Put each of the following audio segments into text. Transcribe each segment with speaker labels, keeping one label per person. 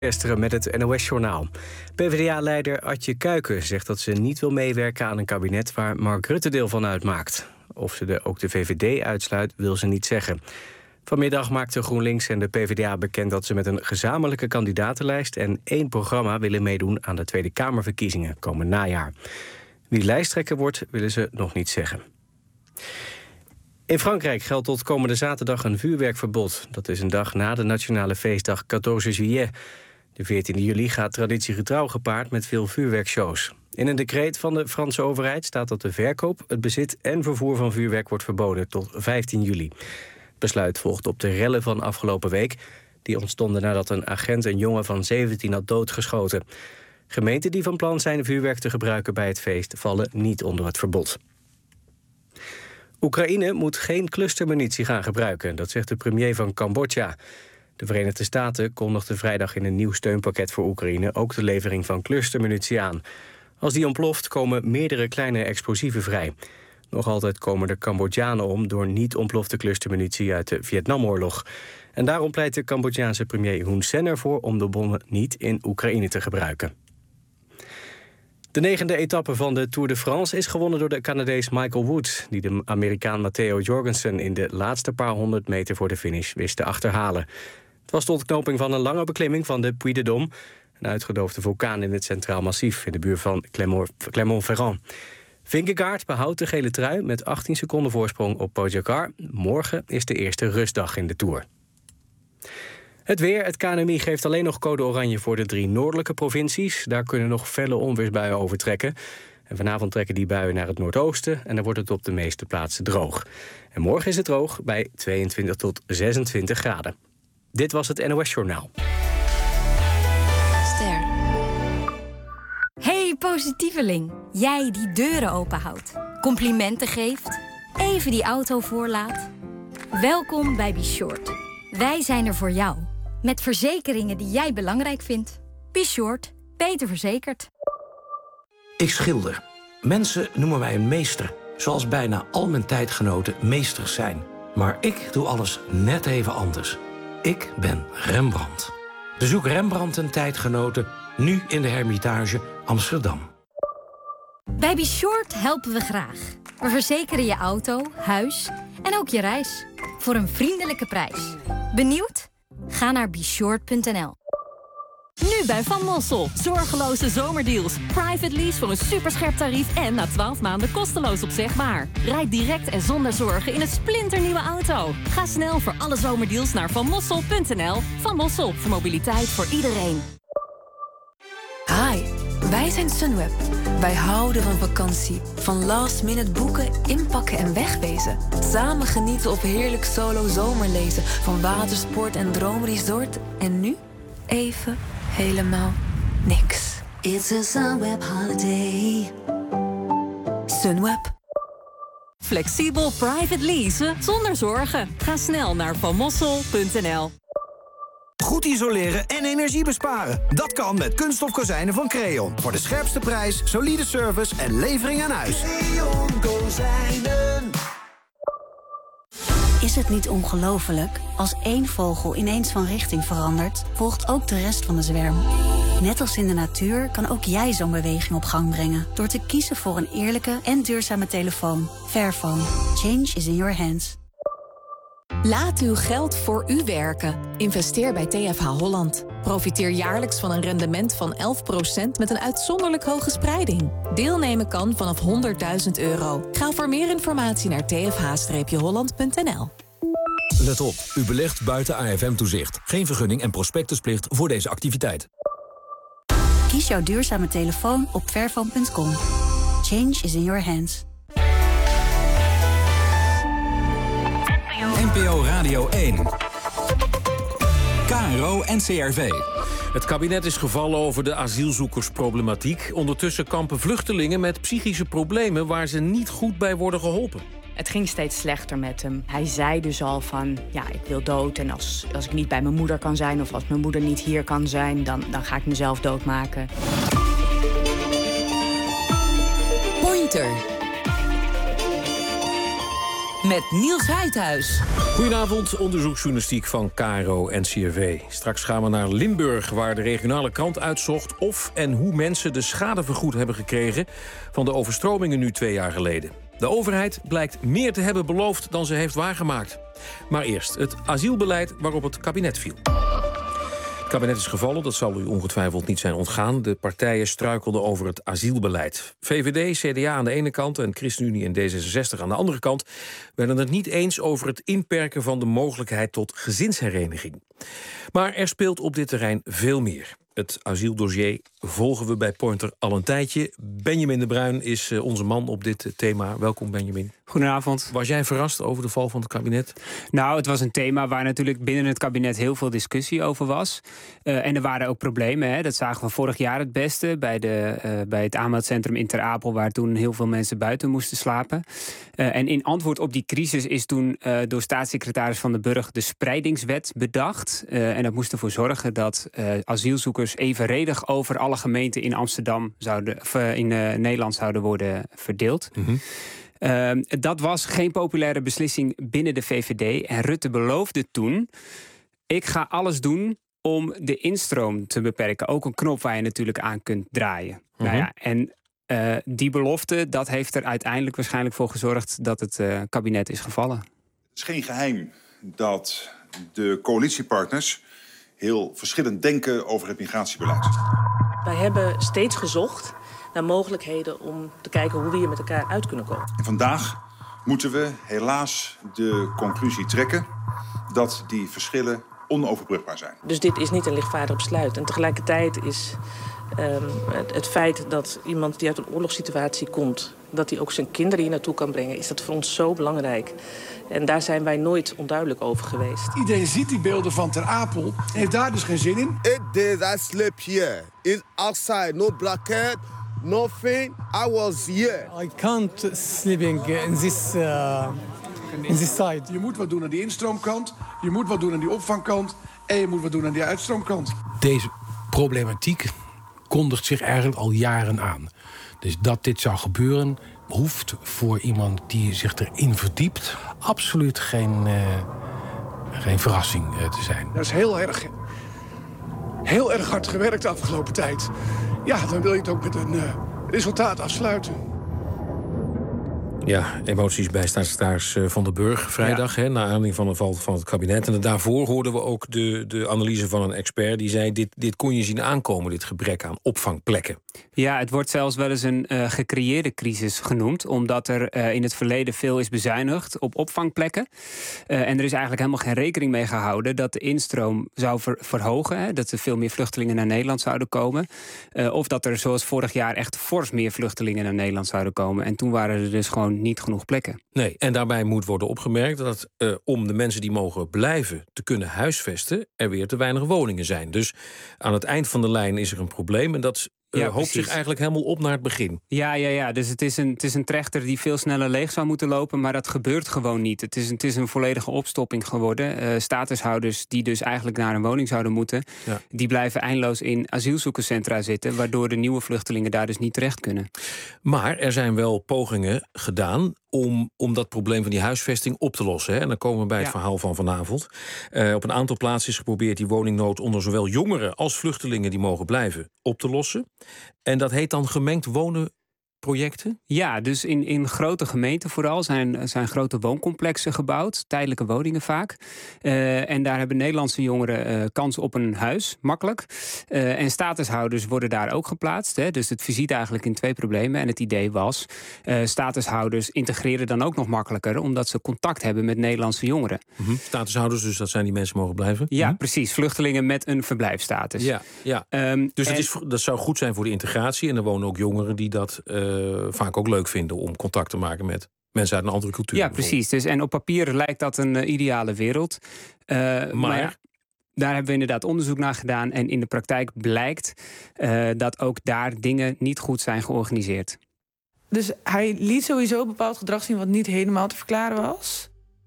Speaker 1: Gisteren met het NOS-journaal. PvdA-leider Adje Kuiken zegt dat ze niet wil meewerken aan een kabinet waar Mark Rutte deel van uitmaakt. Of ze ook de VVD uitsluit, wil ze niet zeggen. Vanmiddag maakten GroenLinks en de PvdA bekend dat ze met een gezamenlijke kandidatenlijst en 1 programma willen meedoen aan de Tweede Kamerverkiezingen komend najaar. Wie lijsttrekker wordt, willen ze nog niet zeggen. In Frankrijk geldt tot komende zaterdag een vuurwerkverbod. Dat is een dag na de nationale feestdag 14 juillet. De 14 juli gaat traditiegetrouw gepaard met veel vuurwerkshows. In een decreet van de Franse overheid staat dat de verkoop, het bezit en vervoer van vuurwerk wordt verboden tot 15 juli. Het besluit volgt op de rellen van afgelopen week. Die ontstonden nadat een agent een jongen van 17 had doodgeschoten. Gemeenten die van plan zijn vuurwerk te gebruiken bij het feest vallen niet onder het verbod. Oekraïne moet geen clustermunitie gaan gebruiken, dat zegt de premier van Cambodja. De Verenigde Staten kondigden vrijdag in een nieuw steunpakket voor Oekraïne ook de levering van clustermunitie aan. Als die ontploft komen meerdere kleine explosieven vrij. Nog altijd komen de Cambodjanen om door niet ontplofte clustermunitie uit de Vietnamoorlog. En daarom pleit de Cambodjaanse premier Hun Sen ervoor om de bommen niet in Oekraïne te gebruiken. De 9e etappe van de Tour de France is gewonnen door de Canadees Michael Woods, die de Amerikaan Matteo Jorgensen in de laatste paar 100 meter voor de finish wist te achterhalen. Het was de ontknoping van een lange beklimming van de Puy de Dôme, een uitgedoofde vulkaan in het Centraal Massief in de buurt van Clermont-Ferrand. Vingegaard behoudt de gele trui met 18 seconden voorsprong op Pogačar. Morgen is de eerste rustdag in de Tour. Het weer. Het KNMI geeft alleen nog code oranje voor de 3 noordelijke provincies. Daar kunnen nog felle onweersbuien overtrekken. En vanavond trekken die buien naar het noordoosten en dan wordt het op de meeste plaatsen droog. En morgen is het droog bij 22 tot 26 graden. Dit was het NOS Journaal.
Speaker 2: Ster. Hey, positieveling. Jij die deuren openhoudt, complimenten geeft, even die auto voorlaat. Welkom bij Be Short. Wij zijn er voor jou. Met verzekeringen die jij belangrijk vindt. Be Short. Beter verzekerd.
Speaker 3: Ik schilder. Mensen noemen mij een meester. Zoals bijna al mijn tijdgenoten meesters zijn. Maar ik doe alles net even anders. Ik ben Rembrandt. Bezoek Rembrandt en tijdgenoten nu in de Hermitage Amsterdam.
Speaker 2: Bij Be Short helpen we graag. We verzekeren je auto, huis en ook je reis. Voor een vriendelijke prijs. Benieuwd? Ga naar beshort.nl.
Speaker 4: Nu bij Van Mossel. Zorgeloze zomerdeals. Private lease voor een superscherp tarief en na 12 maanden kosteloos opzegbaar. Rijd direct en zonder zorgen in een splinternieuwe auto. Ga snel voor alle zomerdeals naar vanmossel.nl. Van Mossel, voor mobiliteit voor iedereen.
Speaker 5: Hi, wij zijn Sunweb. Wij houden van vakantie. Van last minute boeken, inpakken en wegwezen. Samen genieten of heerlijk solo zomerlezen. Van watersport en droomresort. En nu even helemaal niks.
Speaker 6: It's a Sunweb holiday.
Speaker 5: Sunweb.
Speaker 4: Flexibel private leasen zonder zorgen. Ga snel naar vanmossel.nl.
Speaker 7: Goed isoleren en energie besparen. Dat kan met kunststof kozijnen van Creon. Voor de scherpste prijs, solide service en levering aan huis. Creon Kozijnen.
Speaker 8: Is het niet ongelooflijk? Als één vogel ineens van richting verandert, volgt ook de rest van de zwerm. Net als in de natuur kan ook jij zo'n beweging op gang brengen. Door te kiezen voor een eerlijke en duurzame telefoon. Fairphone. Change is in your hands.
Speaker 9: Laat uw geld voor u werken. Investeer bij TFH Holland. Profiteer jaarlijks van een rendement van 11% met een uitzonderlijk hoge spreiding. Deelnemen kan vanaf €100.000. Ga voor meer informatie naar tfh-holland.nl.
Speaker 10: Let op, u belegt buiten AFM-toezicht. Geen vergunning en prospectusplicht voor deze activiteit.
Speaker 8: Kies jouw duurzame telefoon op fairphone.com. Change is in your hands.
Speaker 11: NPO Radio 1. KRO NCRV.
Speaker 12: Het kabinet is gevallen over de asielzoekersproblematiek. Ondertussen kampen vluchtelingen met psychische problemen waar ze niet goed bij worden geholpen.
Speaker 13: Het ging steeds slechter met hem. Hij zei dus al van, ja, ik wil dood. En als ik niet bij mijn moeder kan zijn of als mijn moeder niet hier kan zijn, dan ga ik mezelf doodmaken.
Speaker 9: Pointer. met Niels Heidhuis.
Speaker 12: Goedenavond, onderzoeksjournalistiek van KRO-NCRV. Straks gaan we naar Limburg, waar de regionale krant uitzocht of en hoe mensen de schade vergoed hebben gekregen van de overstromingen nu 2 jaar geleden. De overheid blijkt meer te hebben beloofd dan ze heeft waargemaakt. Maar eerst het asielbeleid waarop het kabinet viel. Het kabinet is gevallen, dat zal u ongetwijfeld niet zijn ontgaan. De partijen struikelden over het asielbeleid. VVD, CDA aan de ene kant en ChristenUnie en D66 aan de andere kant werden het niet eens over het inperken van de mogelijkheid tot gezinshereniging. Maar er speelt op dit terrein veel meer. Het asieldossier volgen we bij Pointer al een tijdje. Benjamin de Bruin is onze man op dit thema. Welkom, Benjamin.
Speaker 14: Goedenavond.
Speaker 12: Was jij verrast over de val van het kabinet?
Speaker 14: Nou, het was een thema waar natuurlijk binnen het kabinet heel veel discussie over was. En er waren ook problemen. Hè. Dat zagen we vorig jaar het beste bij het aanmeldcentrum in Ter Apel, waar toen heel veel mensen buiten moesten slapen. En in antwoord op die crisis is toen door staatssecretaris Van den Burg de spreidingswet bedacht. En dat moest ervoor zorgen dat asielzoekers evenredig over alle gemeenten in Amsterdam in Nederland zouden worden verdeeld. Mm-hmm. Dat was geen populaire beslissing binnen de VVD. En Rutte beloofde toen: ik ga alles doen om de instroom te beperken. Ook een knop waar je natuurlijk aan kunt draaien. Mm-hmm. Nou ja, en die belofte, dat heeft er uiteindelijk waarschijnlijk voor gezorgd dat het kabinet is gevallen.
Speaker 15: Het is geen geheim dat de coalitiepartners heel verschillend denken over het migratiebeleid.
Speaker 16: Wij hebben steeds gezocht naar mogelijkheden om te kijken hoe we hier met elkaar uit kunnen komen.
Speaker 15: En vandaag moeten we helaas de conclusie trekken dat die verschillen onoverbrugbaar zijn.
Speaker 16: Dus dit is niet een lichtvaardig besluit. En tegelijkertijd is het feit dat iemand die uit een oorlogssituatie komt, dat hij ook zijn kinderen hier naartoe kan brengen, is dat voor ons zo belangrijk. En daar zijn wij nooit onduidelijk over geweest.
Speaker 17: Iedereen ziet die beelden van Ter Apel, heeft daar dus geen zin in.
Speaker 18: 8 days I slept here. It's outside, no blanket, nothing. I was here.
Speaker 19: I can't sleeping in this side.
Speaker 17: Je moet wat doen aan die instroomkant, je moet wat doen aan die opvangkant en je moet wat doen aan die uitstroomkant.
Speaker 3: Deze problematiek kondigt zich eigenlijk al jaren aan. Dus dat dit zou gebeuren hoeft voor iemand die zich erin verdiept absoluut geen verrassing te zijn.
Speaker 17: Dat is heel erg hard gewerkt de afgelopen tijd. Ja, dan wil je het ook met een resultaat afsluiten.
Speaker 12: Ja, emoties bij staatssecretaris Van den Burg vrijdag, naar aanleiding van de val van het kabinet. En daarvoor hoorden we ook de analyse van een expert die zei: dit kon je zien aankomen, dit gebrek aan opvangplekken.
Speaker 14: Ja, het wordt zelfs wel eens een gecreëerde crisis genoemd, omdat er in het verleden veel is bezuinigd op opvangplekken. En er is eigenlijk helemaal geen rekening mee gehouden dat de instroom zou verhogen, hè, dat er veel meer vluchtelingen naar Nederland zouden komen. Of dat er zoals vorig jaar echt fors meer vluchtelingen naar Nederland zouden komen. En toen waren er dus gewoon niet genoeg plekken.
Speaker 12: Nee, en daarbij moet worden opgemerkt dat om de mensen die mogen blijven te kunnen huisvesten, er weer te weinig woningen zijn. Dus aan het eind van de lijn is er een probleem en dat hoopt zich eigenlijk helemaal op naar het begin.
Speaker 14: Ja. Dus het is een trechter die veel sneller leeg zou moeten lopen, maar dat gebeurt gewoon niet. Het is een volledige opstopping geworden. Statushouders die dus eigenlijk naar een woning zouden moeten, die blijven eindeloos in asielzoekerscentra zitten, waardoor de nieuwe vluchtelingen daar dus niet terecht kunnen.
Speaker 12: Maar er zijn wel pogingen gedaan om dat probleem van die huisvesting op te lossen. Hè? En dan komen we bij het verhaal van vanavond. Op een aantal plaatsen is geprobeerd die woningnood onder zowel jongeren als vluchtelingen die mogen blijven op te lossen. En dat heet dan gemengd wonen projecten?
Speaker 14: Ja, dus in grote gemeenten vooral zijn grote wooncomplexen gebouwd. Tijdelijke woningen vaak. En daar hebben Nederlandse jongeren kans op een huis, makkelijk. En statushouders worden daar ook geplaatst. Hè. Dus het visiet eigenlijk in 2 problemen. En het idee was, statushouders integreren dan ook nog makkelijker, omdat ze contact hebben met Nederlandse jongeren.
Speaker 12: Mm-hmm. Statushouders, dus dat zijn die mensen mogen blijven?
Speaker 14: Ja, precies. Vluchtelingen met een verblijfsstatus.
Speaker 12: Ja. Dus dat zou goed zijn voor de integratie. En er wonen ook jongeren die dat vaak ook leuk vinden om contact te maken met mensen uit een andere cultuur.
Speaker 14: Ja, precies. Dus, en op papier lijkt dat een ideale wereld. Maar daar hebben we inderdaad onderzoek naar gedaan. En in de praktijk blijkt dat ook daar dingen niet goed zijn georganiseerd.
Speaker 20: Dus hij liet sowieso bepaald gedrag zien wat niet helemaal te verklaren was.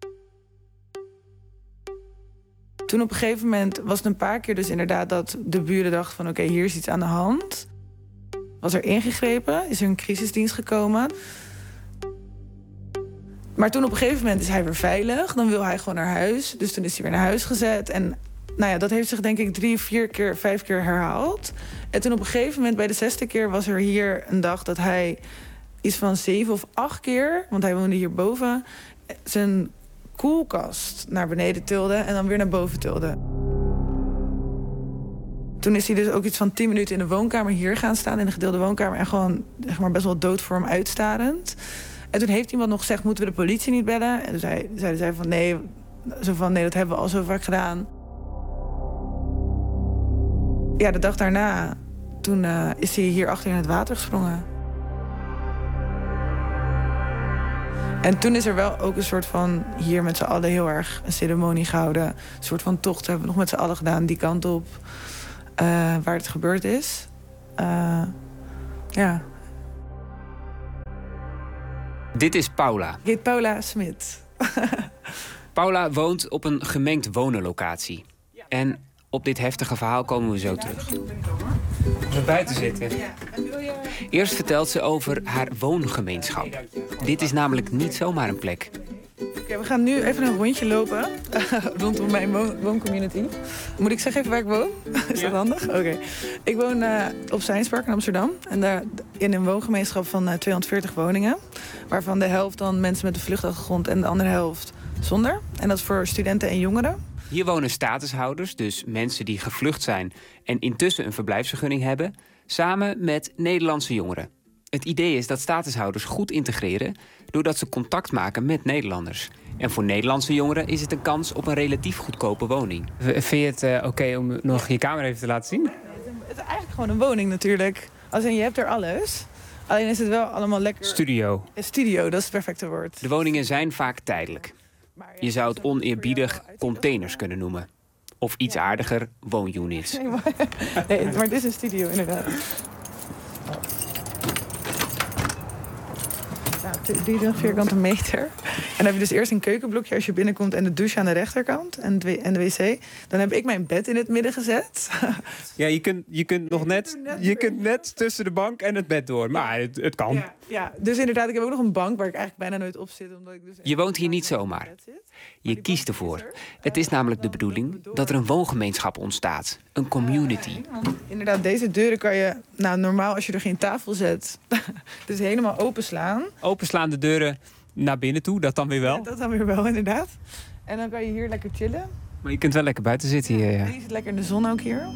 Speaker 20: Toen op een gegeven moment was het een paar keer dus inderdaad dat de buren dachten van oké, hier is iets aan de hand. Was er ingegrepen, is er een crisisdienst gekomen. Maar toen op een gegeven moment is hij weer veilig. Dan wil hij gewoon naar huis. Dus toen is hij weer naar huis gezet. En nou ja, dat heeft zich denk ik 3, 4 keer, 5 keer herhaald. En toen op een gegeven moment, bij de 6e keer... was er hier een dag dat hij iets van 7 of 8 keer... want hij woonde hierboven... zijn koelkast naar beneden tilde en dan weer naar boven tilde. Toen is hij dus ook iets van 10 minuten in de woonkamer hier gaan staan... in de gedeelde woonkamer en gewoon zeg maar, best wel dood voor hem uitstarend. En toen heeft iemand nog gezegd, moeten we de politie niet bellen? En toen zeiden zij van nee, dat hebben we al zo vaak gedaan. Ja, de dag daarna, toen is hij hier achter in het water gesprongen. En toen is er wel ook een soort van, hier met z'n allen heel erg een ceremonie gehouden. Een soort van tocht hebben we nog met z'n allen gedaan, die kant op, waar het gebeurd is. Ja.
Speaker 14: Dit is Paula.
Speaker 20: Ik heet Paula Smit.
Speaker 14: Paula woont op een gemengd wonenlocatie. En op dit heftige verhaal komen we zo terug. We buiten zitten. Eerst vertelt ze over haar woongemeenschap. Dit is namelijk niet zomaar een plek.
Speaker 20: Oké, we gaan nu even een rondje lopen rondom mijn wooncommunity. Moet ik zeggen even waar ik woon? Is dat handig? Oké. Ik woon op Seinspark in Amsterdam. En daar in een woongemeenschap van 240 woningen. Waarvan de helft dan mensen met een vluchtachtergrond en de andere helft zonder. En dat is voor studenten en jongeren.
Speaker 14: Hier wonen statushouders, dus mensen die gevlucht zijn en intussen een verblijfsvergunning hebben, samen met Nederlandse jongeren. Het idee is dat statushouders goed integreren doordat ze contact maken met Nederlanders. En voor Nederlandse jongeren is het een kans op een relatief goedkope woning.
Speaker 20: Vind je het oké om nog je kamer even te laten zien? Het is eigenlijk gewoon een woning natuurlijk. Als in, je hebt er alles. Alleen is het wel allemaal lekker...
Speaker 14: Studio.
Speaker 20: Studio, dat is het perfecte woord.
Speaker 14: De woningen zijn vaak tijdelijk. Je zou het oneerbiedig containers kunnen noemen. Of iets aardiger, woonunits.
Speaker 20: Nee, maar dit is een studio inderdaad. Nou, 23 vierkante meter. En dan heb je dus eerst een keukenblokje als je binnenkomt... en de douche aan de rechterkant en de wc. Dan heb ik mijn bed in het midden gezet.
Speaker 14: Ja, je kunt nog net tussen de bank en het bed door. Maar het kan.
Speaker 20: Ja, dus inderdaad, ik heb ook nog een bank waar ik eigenlijk bijna nooit op zit. Omdat ik dus
Speaker 14: je woont hier niet zomaar. Je kiest ervoor. Het is namelijk de bedoeling dat er een woongemeenschap ontstaat. Een community.
Speaker 20: Inderdaad, deze deuren kan je normaal als je er geen tafel zet... dus helemaal openslaan.
Speaker 14: Openslaan de deuren naar binnen toe, dat dan weer wel?
Speaker 20: Ja, dat dan weer wel, inderdaad. En dan kan je hier lekker chillen.
Speaker 14: Maar je kunt wel lekker buiten zitten hier, ja.
Speaker 20: Je zit lekker in de zon ook hier.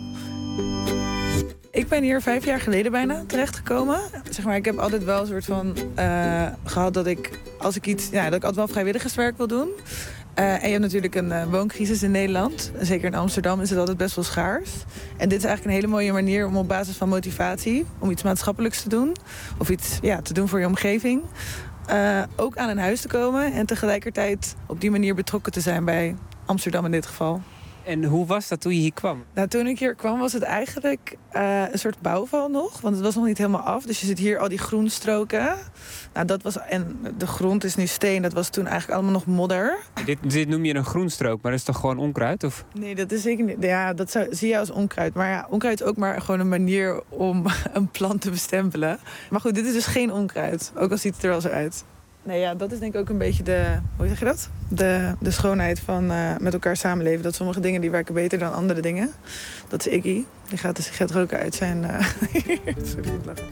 Speaker 20: Ik ben hier 5 jaar geleden bijna terechtgekomen. Zeg maar, ik heb altijd wel een soort van gehad dat ik, als ik iets, dat ik altijd wel vrijwilligerswerk wil doen. En je hebt natuurlijk een wooncrisis in Nederland. Zeker in Amsterdam is het altijd best wel schaars. En dit is eigenlijk een hele mooie manier om op basis van motivatie... om iets maatschappelijks te doen. Of iets te doen voor je omgeving. Ook aan een huis te komen. En tegelijkertijd op die manier betrokken te zijn bij Amsterdam in dit geval.
Speaker 14: En hoe was dat toen je hier kwam?
Speaker 20: Nou, toen ik hier kwam was het eigenlijk een soort bouwval nog. Want het was nog niet helemaal af. Dus je ziet hier al die groenstroken. Nou, dat was, en de grond is nu steen. Dat was toen eigenlijk allemaal nog modder.
Speaker 14: Dit noem je een groenstrook, maar dat is toch gewoon onkruid? Of?
Speaker 20: Nee, dat is zeker niet. Ja, dat zie je als onkruid. Maar ja, onkruid is ook maar gewoon een manier om een plant te bestempelen. Maar goed, dit is dus geen onkruid. Ook al ziet het er wel zo uit. Nee, ja, dat is denk ik ook een beetje hoe zeg je dat? De schoonheid van met elkaar samenleven. Dat sommige dingen die werken beter dan andere dingen. Dat is Iggy. Die gaat de sigaret roken uit zijn... Sorry, ik lach.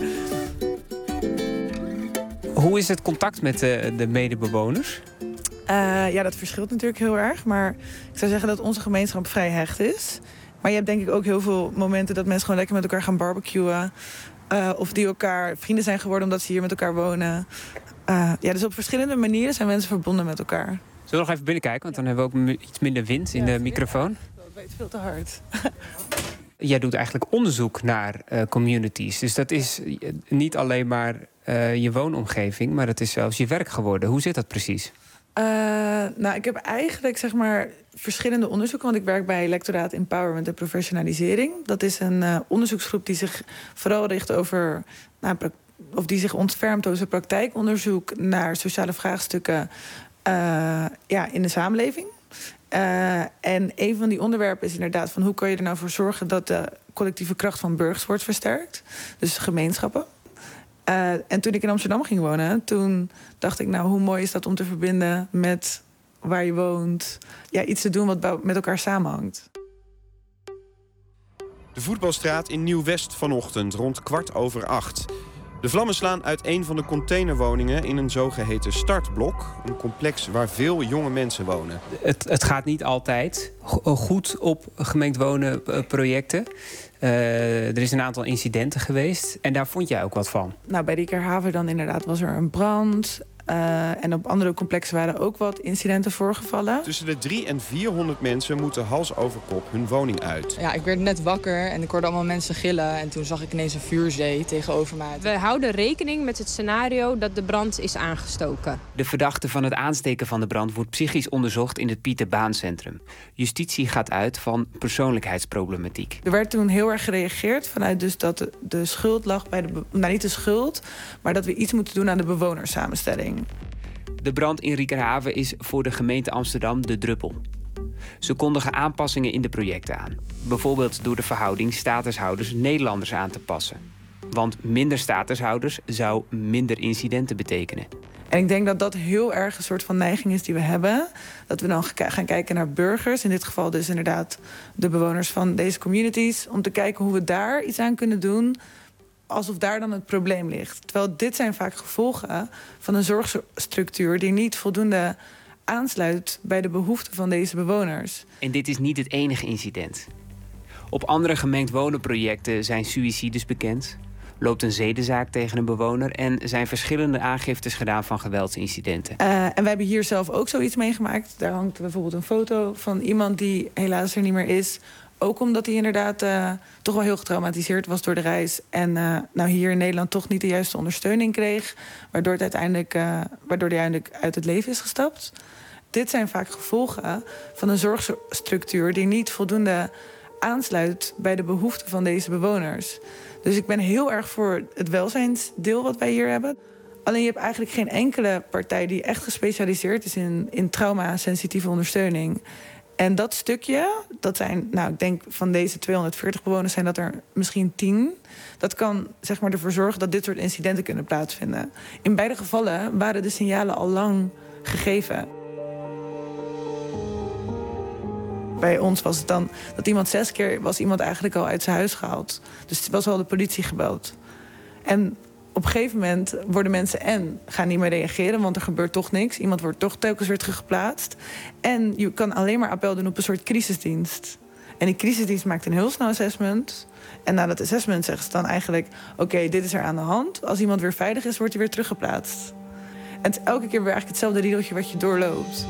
Speaker 14: Hoe is het contact met de medebewoners?
Speaker 20: Dat verschilt natuurlijk heel erg. Maar ik zou zeggen dat onze gemeenschap vrij hecht is. Maar je hebt denk ik ook heel veel momenten dat mensen gewoon lekker met elkaar gaan barbecuen. Of die elkaar vrienden zijn geworden omdat ze hier met elkaar wonen. Dus op verschillende manieren zijn mensen verbonden met elkaar.
Speaker 14: Zullen we nog even binnenkijken? Want dan hebben we ook iets minder wind in de microfoon.
Speaker 20: Het is veel te hard.
Speaker 14: Jij doet eigenlijk onderzoek naar communities. Dus dat is niet alleen maar je woonomgeving, maar dat is zelfs je werk geworden. Hoe zit dat precies?
Speaker 20: Ik heb eigenlijk verschillende onderzoeken. Want ik werk bij Lectoraat Empowerment en Professionalisering. Dat is een onderzoeksgroep die zich vooral richt over... of die zich ontfermt over praktijkonderzoek naar sociale vraagstukken in de samenleving. En een van die onderwerpen is inderdaad van hoe kan je er nou voor zorgen dat de collectieve kracht van burgers wordt versterkt. Dus gemeenschappen. En toen ik in Amsterdam ging wonen, toen dacht ik, nou, hoe mooi is dat om te verbinden met waar je woont. Ja, iets te doen wat met elkaar samenhangt.
Speaker 21: De voetbalstraat in Nieuw-West vanochtend, rond 7:15. De vlammen slaan uit een van de containerwoningen in een zogeheten startblok. Een complex waar veel jonge mensen wonen.
Speaker 14: Het gaat niet altijd goed op gemengd wonen projecten. Er is een aantal incidenten geweest en daar vond jij ook wat van.
Speaker 20: Nou, bij Riekerhaven dan inderdaad was er een brand. En op andere complexen waren ook wat incidenten voorgevallen.
Speaker 21: Tussen de 300 en 400 mensen moeten hals over kop hun woning uit.
Speaker 22: Ja, ik werd net wakker en ik hoorde allemaal mensen gillen. En toen zag ik ineens een vuurzee tegenover mij.
Speaker 23: We houden rekening met het scenario dat de brand is aangestoken.
Speaker 14: De verdachte van het aansteken van de brand wordt psychisch onderzocht in het Pieter Baan Centrum. Justitie gaat uit van persoonlijkheidsproblematiek.
Speaker 20: Er werd toen heel erg gereageerd vanuit dus dat de schuld lag bij nou, niet de schuld, maar dat we iets moeten doen aan de bewonerssamenstelling.
Speaker 14: De brand in Riekerhaven is voor de gemeente Amsterdam de druppel. Ze kondigen aanpassingen in de projecten aan. Bijvoorbeeld door de verhouding statushouders-Nederlanders aan te passen. Want minder statushouders zou minder incidenten betekenen.
Speaker 20: En ik denk dat dat heel erg een soort van neiging is die we hebben. Dat we dan gaan kijken naar burgers. In dit geval dus inderdaad de bewoners van deze communities. Om te kijken hoe we daar iets aan kunnen doen. Alsof daar dan het probleem ligt. Terwijl dit zijn vaak gevolgen van een zorgstructuur die niet voldoende aansluit bij de behoeften van deze bewoners.
Speaker 14: En dit is niet het enige incident. Op andere gemengd wonenprojecten zijn suïcides bekend, loopt een zedenzaak tegen een bewoner en zijn verschillende aangiftes gedaan van geweldsincidenten.
Speaker 20: En we hebben hier zelf ook zoiets meegemaakt. Daar hangt bijvoorbeeld een foto van iemand die helaas er niet meer is. Ook omdat hij inderdaad toch wel heel getraumatiseerd was door de reis. En nou hier in Nederland toch niet de juiste ondersteuning kreeg. Waardoor hij uiteindelijk uit het leven is gestapt. Dit zijn vaak gevolgen van een zorgstructuur die niet voldoende aansluit bij de behoeften van deze bewoners. Dus ik ben heel erg voor het welzijnsdeel wat wij hier hebben. Alleen je hebt eigenlijk geen enkele partij die echt gespecialiseerd is in trauma-sensitieve ondersteuning. En dat stukje, dat zijn, nou, ik denk van deze 240 bewoners zijn dat er misschien 10. Dat kan zeg maar ervoor zorgen dat dit soort incidenten kunnen plaatsvinden. In beide gevallen waren de signalen al lang gegeven. Bij ons was het dan dat iemand 6 keer was iemand eigenlijk al uit zijn huis gehaald. Dus het was wel de politie gebeld. En op een gegeven moment worden mensen gaan niet meer reageren, want er gebeurt toch niks. Iemand wordt toch telkens weer teruggeplaatst. En je kan alleen maar appel doen op een soort crisisdienst. En die crisisdienst maakt een heel snel assessment. En na dat assessment zeggen ze dan eigenlijk, oké, dit is er aan de hand. Als iemand weer veilig is, wordt hij weer teruggeplaatst. En het is elke keer weer eigenlijk hetzelfde riedeltje wat je doorloopt.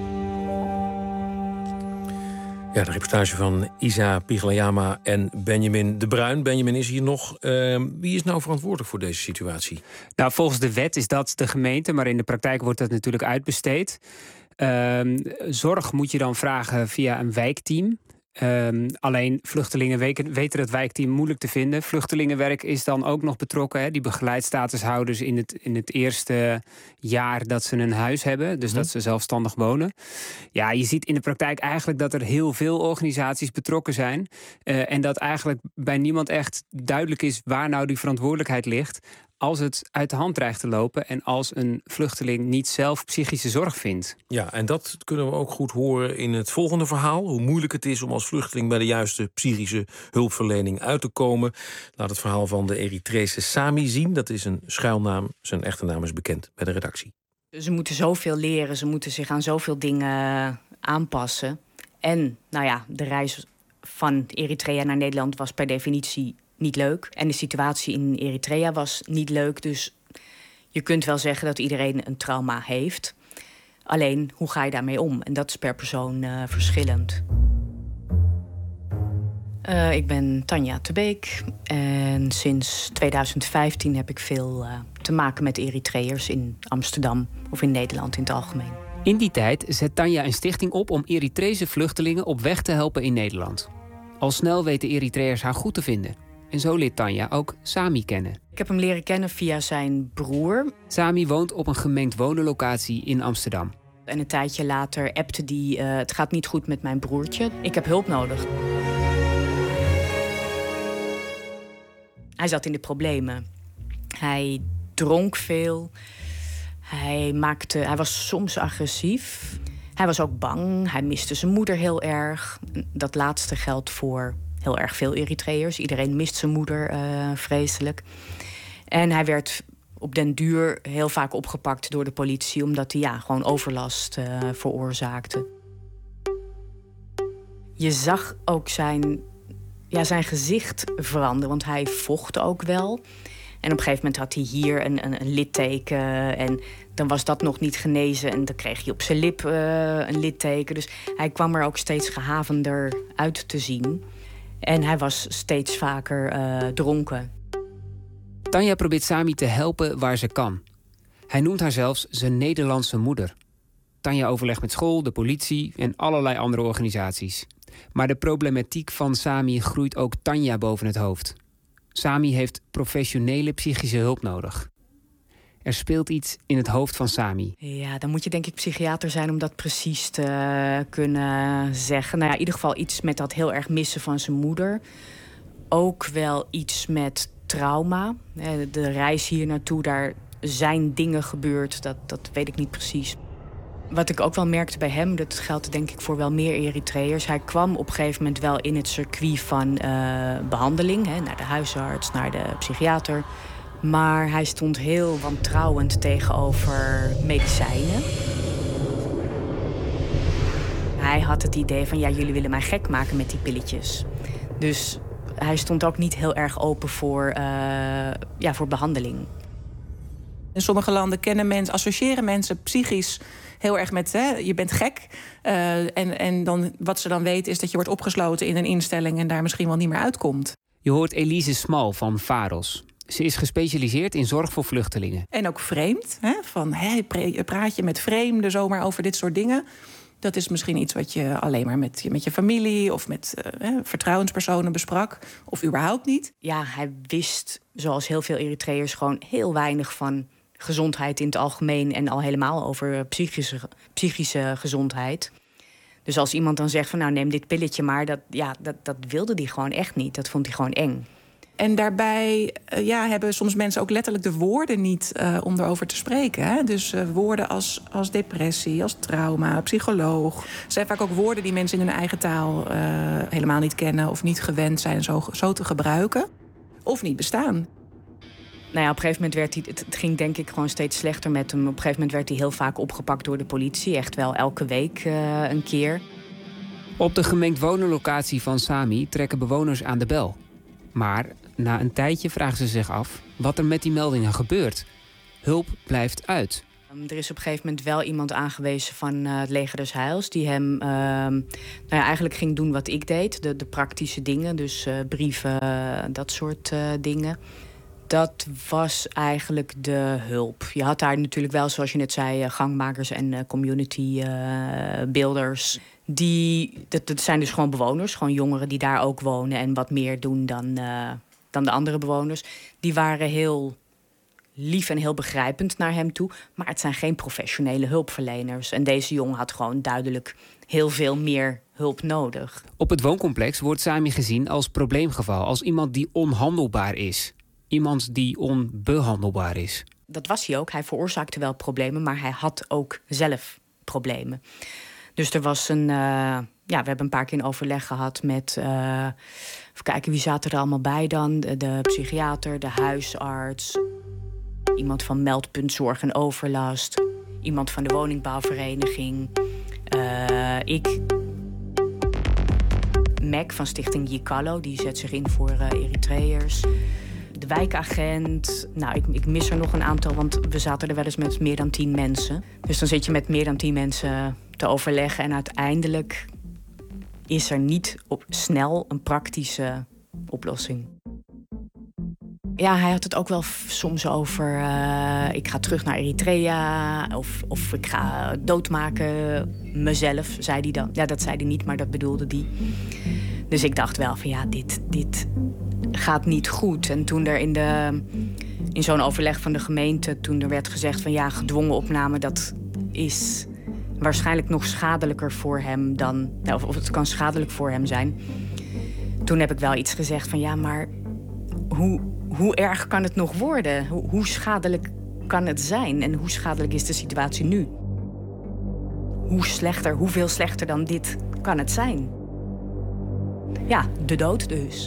Speaker 12: Ja, de reportage van Isa Pichlayama en Benjamin de Bruin. Benjamin is hier nog. Wie is nou verantwoordelijk voor deze situatie?
Speaker 14: Nou, volgens de wet is dat de gemeente, maar in de praktijk wordt dat natuurlijk uitbesteed. Zorg moet je dan vragen via een wijkteam. Alleen vluchtelingen weten dat wijkteam moeilijk te vinden. Vluchtelingenwerk is dan ook nog betrokken. Hè? Die begeleidt statushouders in het eerste jaar dat ze een huis hebben. Dus dat ze zelfstandig wonen. Ja, je ziet in de praktijk eigenlijk dat er heel veel organisaties betrokken zijn. En dat eigenlijk bij niemand echt duidelijk is waar nou die verantwoordelijkheid ligt. Als het uit de hand dreigt te lopen en als een vluchteling niet zelf psychische zorg vindt.
Speaker 12: Ja, en dat kunnen we ook goed horen in het volgende verhaal. Hoe moeilijk het is om als vluchteling bij de juiste psychische hulpverlening uit te komen. Laat het verhaal van de Eritrese Sami zien. Dat is een schuilnaam. Zijn echte naam is bekend bij de redactie.
Speaker 13: Ze moeten zoveel leren. Ze moeten zich aan zoveel dingen aanpassen. En nou ja, de reis van Eritrea naar Nederland was per definitie niet leuk. En de situatie in Eritrea was niet leuk. Dus je kunt wel zeggen dat iedereen een trauma heeft. Alleen, hoe ga je daarmee om? En dat is per persoon verschillend. Ik ben Tanja te Beek. En sinds 2015 heb ik veel te maken met Eritreërs in Amsterdam of in Nederland in het algemeen.
Speaker 14: In die tijd zet Tanja een stichting op om Eritrese vluchtelingen op weg te helpen in Nederland. Al snel weten Eritreërs haar goed te vinden. En zo leert Tanja ook Sami kennen.
Speaker 13: Ik heb hem leren kennen via zijn broer.
Speaker 14: Sami woont op een gemengd wonenlocatie in Amsterdam.
Speaker 13: En een tijdje later appte die, het gaat niet goed met mijn broertje. Ik heb hulp nodig. Hij zat in de problemen. Hij dronk veel. Hij was soms agressief. Hij was ook bang. Hij miste zijn moeder heel erg. Dat laatste geldt voor heel erg veel Eritreërs. Iedereen mist zijn moeder vreselijk. En hij werd op den duur heel vaak opgepakt door de politie, omdat hij gewoon overlast veroorzaakte. Je zag ook zijn gezicht veranderen, want hij vocht ook wel. En op een gegeven moment had hij hier een litteken. En dan was dat nog niet genezen. En dan kreeg hij op zijn lip een litteken. Dus hij kwam er ook steeds gehavender uit te zien. En hij was steeds vaker dronken.
Speaker 14: Tanja probeert Sami te helpen waar ze kan. Hij noemt haar zelfs zijn Nederlandse moeder. Tanja overlegt met school, de politie en allerlei andere organisaties. Maar de problematiek van Sami groeit ook Tanja boven het hoofd. Sami heeft professionele psychische hulp nodig. Er speelt iets in het hoofd van Sami.
Speaker 13: Ja, dan moet je denk ik psychiater zijn om dat precies te kunnen zeggen. Nou ja, in ieder geval iets met dat heel erg missen van zijn moeder. Ook wel iets met trauma. De reis hier naartoe, daar zijn dingen gebeurd. Dat weet ik niet precies. Wat ik ook wel merkte bij hem, dat geldt denk ik voor wel meer Eritreërs. Hij kwam op een gegeven moment wel in het circuit van behandeling. Naar de huisarts, naar de psychiater. Maar hij stond heel wantrouwend tegenover medicijnen. Hij had het idee van, jullie willen mij gek maken met die pilletjes. Dus hij stond ook niet heel erg open voor behandeling.
Speaker 1: In sommige landen associëren mensen psychisch heel erg met je bent gek. En dan, wat ze dan weten is dat je wordt opgesloten in een instelling en daar misschien wel niet meer uitkomt.
Speaker 14: Je hoort Elise Smal van VAROS. Ze is gespecialiseerd in zorg voor vluchtelingen.
Speaker 1: En ook vreemd. Praat je met vreemden zomaar over dit soort dingen? Dat is misschien iets wat je alleen maar met je familie of met vertrouwenspersonen besprak. Of überhaupt niet.
Speaker 13: Ja, hij wist, zoals heel veel Eritreërs, gewoon heel weinig van gezondheid in het algemeen. En al helemaal over psychische gezondheid. Dus als iemand dan zegt van neem dit pilletje maar. Dat wilde hij gewoon echt niet. Dat vond hij gewoon eng.
Speaker 1: En daarbij hebben soms mensen ook letterlijk de woorden niet om erover te spreken. Hè? Dus woorden als depressie, als trauma, psycholoog. Het zijn vaak ook woorden die mensen in hun eigen taal helemaal niet kennen of niet gewend zijn zo te gebruiken. Of niet bestaan.
Speaker 13: Nou ja, op een gegeven moment het ging denk ik gewoon steeds slechter met hem. Op een gegeven moment werd hij heel vaak opgepakt door de politie. Echt wel elke week een keer.
Speaker 14: Op de gemengd wonenlocatie van Sami trekken bewoners aan de bel. Maar na een tijdje vragen ze zich af wat er met die meldingen gebeurt. Hulp blijft uit.
Speaker 13: Er is op een gegeven moment wel iemand aangewezen van het Leger des Heils die hem eigenlijk ging doen wat ik deed. De praktische dingen, dus brieven, dat soort dingen. Dat was eigenlijk de hulp. Je had daar natuurlijk wel, zoals je net zei, gangmakers en community builders. Dat zijn dus gewoon bewoners, gewoon jongeren die daar ook wonen en wat meer doen dan de andere bewoners. Die waren heel lief en heel begrijpend naar hem toe. Maar het zijn geen professionele hulpverleners. En deze jongen had gewoon duidelijk heel veel meer hulp nodig.
Speaker 14: Op het wooncomplex wordt Sami gezien als probleemgeval. Als iemand die onhandelbaar is. Iemand die onbehandelbaar is.
Speaker 13: Dat was hij ook. Hij veroorzaakte wel problemen, maar hij had ook zelf problemen. Dus er was we hebben een paar keer een overleg gehad met even kijken, wie zaten er allemaal bij dan? De psychiater, de huisarts, iemand van Meldpunt Zorg en Overlast, iemand van de woningbouwvereniging, ik. Mac van Stichting Yikalo, die zet zich in voor Eritreërs. De wijkagent. Ik mis er nog een aantal, want we zaten er wel eens met meer dan 10 mensen. Dus dan zit je met meer dan 10 mensen te overleggen. En uiteindelijk is er niet snel een praktische oplossing. Ja, hij had het ook wel soms over ik ga terug naar Eritrea of ik ga doodmaken mezelf, zei hij dan. Ja, dat zei hij niet, maar dat bedoelde hij. Dus ik dacht wel van dit gaat niet goed. En toen er in zo'n overleg van de gemeente, toen er werd gezegd van gedwongen opname, dat is waarschijnlijk nog schadelijker voor hem dan, of het kan schadelijk voor hem zijn. Toen heb ik wel iets gezegd van maar hoe erg kan het nog worden? Hoe schadelijk kan het zijn? En hoe schadelijk is de situatie nu? Hoeveel slechter dan dit kan het zijn? Ja, de dood dus.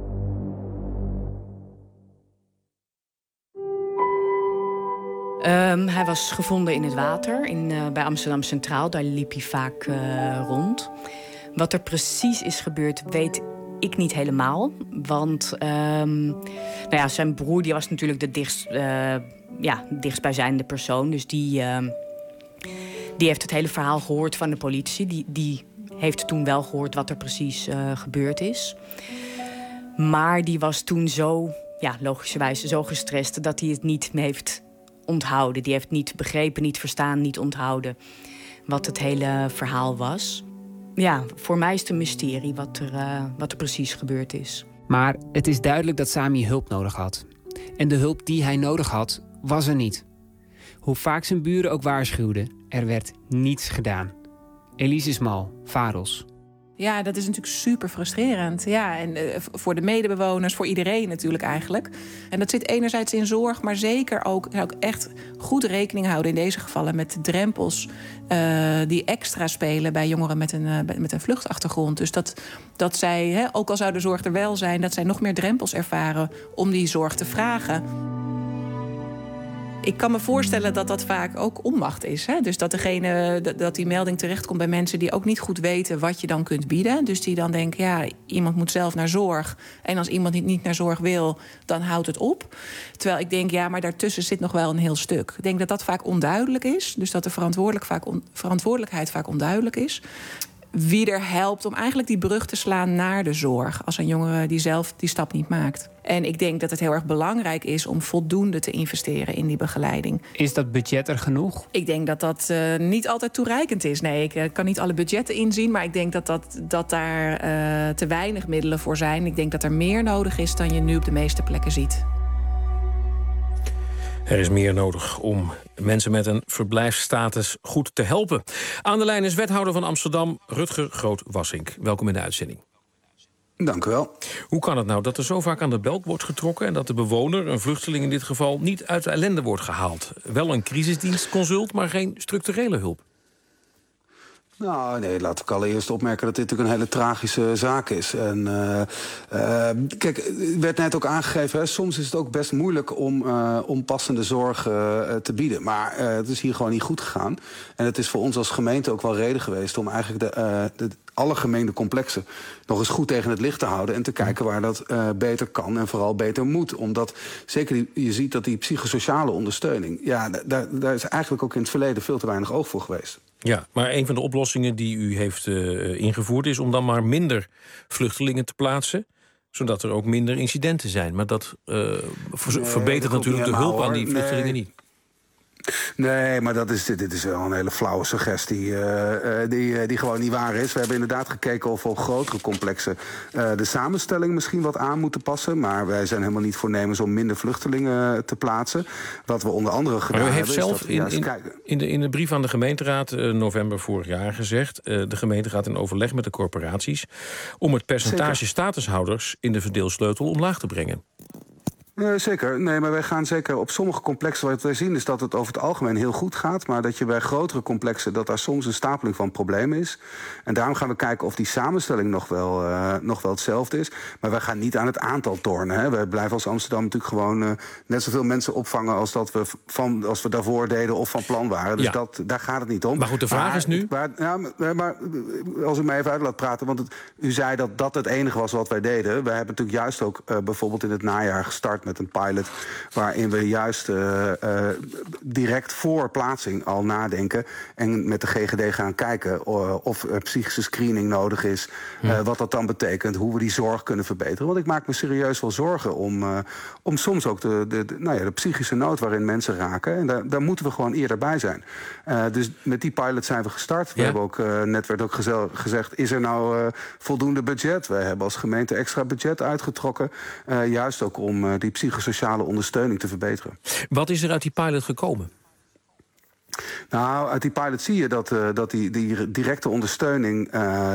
Speaker 13: Hij was gevonden in het water bij Amsterdam Centraal. Daar liep hij vaak rond. Wat er precies is gebeurd, weet ik niet helemaal. Want zijn broer die was natuurlijk de dichtstbijzijnde persoon. Dus die heeft het hele verhaal gehoord van de politie. Die heeft toen wel gehoord wat er precies gebeurd is. Maar die was toen logischerwijs zo gestrest dat hij het niet meer heeft onthouden. Die heeft niet begrepen, niet verstaan, niet onthouden wat het hele verhaal was. Ja, voor mij is het een mysterie wat er precies gebeurd is.
Speaker 14: Maar het is duidelijk dat Sami hulp nodig had. En de hulp die hij nodig had, was er niet. Hoe vaak zijn buren ook waarschuwden, er werd niets gedaan. Elise Ismal, VAROS.
Speaker 1: Ja, dat is natuurlijk super frustrerend. Ja, en voor de medebewoners, voor iedereen natuurlijk eigenlijk. En dat zit enerzijds in zorg, maar zeker ook echt goed rekening houden in deze gevallen met de drempels die extra spelen bij jongeren met een vluchtachtergrond. Dus dat zij, ook al zou de zorg er wel zijn, dat zij nog meer drempels ervaren om die zorg te vragen. Ik kan me voorstellen dat dat vaak ook onmacht is. Hè? Dus dat die melding terechtkomt bij mensen die ook niet goed weten wat je dan kunt bieden. Dus die dan denken, ja, iemand moet zelf naar zorg. En als iemand niet naar zorg wil, dan houdt het op. Terwijl ik denk, ja, maar daartussen zit nog wel een heel stuk. Ik denk dat dat vaak onduidelijk is. Dus dat de verantwoordelijkheid vaak onduidelijk is. Wie er helpt om eigenlijk die brug te slaan naar de zorg. Als een jongere die zelf die stap niet maakt. En ik denk dat het heel erg belangrijk is om voldoende te investeren in die begeleiding.
Speaker 14: Is dat budget er genoeg?
Speaker 1: Ik denk dat dat niet altijd toereikend is. Nee, ik kan niet alle budgetten inzien, maar ik denk dat daar te weinig middelen voor zijn. Ik denk dat er meer nodig is dan je nu op de meeste plekken ziet.
Speaker 12: Er is meer nodig om mensen met een verblijfsstatus goed te helpen. Aan de lijn is wethouder van Amsterdam, Rutger Groot-Wassink. Welkom in de uitzending.
Speaker 2: Dank u wel.
Speaker 12: Hoe kan het nou dat er zo vaak aan de bel wordt getrokken en dat de bewoner, een vluchteling in dit geval, niet uit de ellende wordt gehaald? Wel een crisisdienstconsult, maar geen structurele hulp.
Speaker 2: Nou, nee, laat ik allereerst opmerken dat dit natuurlijk een hele tragische zaak is. En kijk, het werd net ook aangegeven, hè, soms is het ook best moeilijk om passende zorg te bieden. Maar het is hier gewoon niet goed gegaan. En het is voor ons als gemeente ook wel reden geweest om eigenlijk alle gemeente complexen nog eens goed tegen het licht te houden en te kijken waar dat beter kan en vooral beter moet. Omdat zeker je ziet dat die psychosociale ondersteuning, ja, daar is eigenlijk ook in het verleden veel te weinig oog voor geweest.
Speaker 12: Ja, maar een van de oplossingen die u heeft ingevoerd is om dan maar minder vluchtelingen te plaatsen, zodat er ook minder incidenten zijn. Maar dat verbetert natuurlijk de hulp aan die vluchtelingen niet.
Speaker 2: Nee, maar dit is wel een hele flauwe suggestie die gewoon niet waar is. We hebben inderdaad gekeken of we op grotere complexen de samenstelling misschien wat aan moeten passen. Maar wij zijn helemaal niet voornemens om minder vluchtelingen te plaatsen. Wat we onder andere gedaan hebben. Maar u heeft
Speaker 12: zelf in de brief aan de gemeenteraad november vorig jaar gezegd, de gemeente gaat in overleg met de corporaties om het percentage statushouders in de verdeelsleutel omlaag te brengen.
Speaker 2: Zeker. Nee, maar wij gaan zeker op sommige complexen. Wat wij zien is dat het over het algemeen heel goed gaat, maar dat je bij grotere complexen dat daar soms een stapeling van problemen is. En daarom gaan we kijken of die samenstelling nog wel hetzelfde is. Maar wij gaan niet aan het aantal tornen. Hè. We blijven als Amsterdam natuurlijk gewoon net zoveel mensen opvangen als we daarvoor deden of van plan waren. Dus daar gaat het niet om.
Speaker 12: Maar goed, de vraag is nu.
Speaker 2: Maar als u mij even uit laat praten, want u zei dat het enige was wat wij deden. Wij hebben natuurlijk juist ook bijvoorbeeld in het najaar gestart met een pilot waarin we juist direct voor plaatsing al nadenken en met de GGD gaan kijken of psychische screening nodig is, wat dat dan betekent, hoe we die zorg kunnen verbeteren. Want ik maak me serieus wel zorgen om soms ook de psychische nood waarin mensen raken. En daar moeten we gewoon eerder bij zijn. Dus met die pilot zijn we gestart. We hebben ook, net werd ook gezegd, is er nou voldoende budget? We hebben als gemeente extra budget uitgetrokken, juist ook om die psychosociale ondersteuning te verbeteren.
Speaker 12: Wat is er uit die pilot gekomen?
Speaker 2: Nou, uit die pilot zie je dat die directe ondersteuning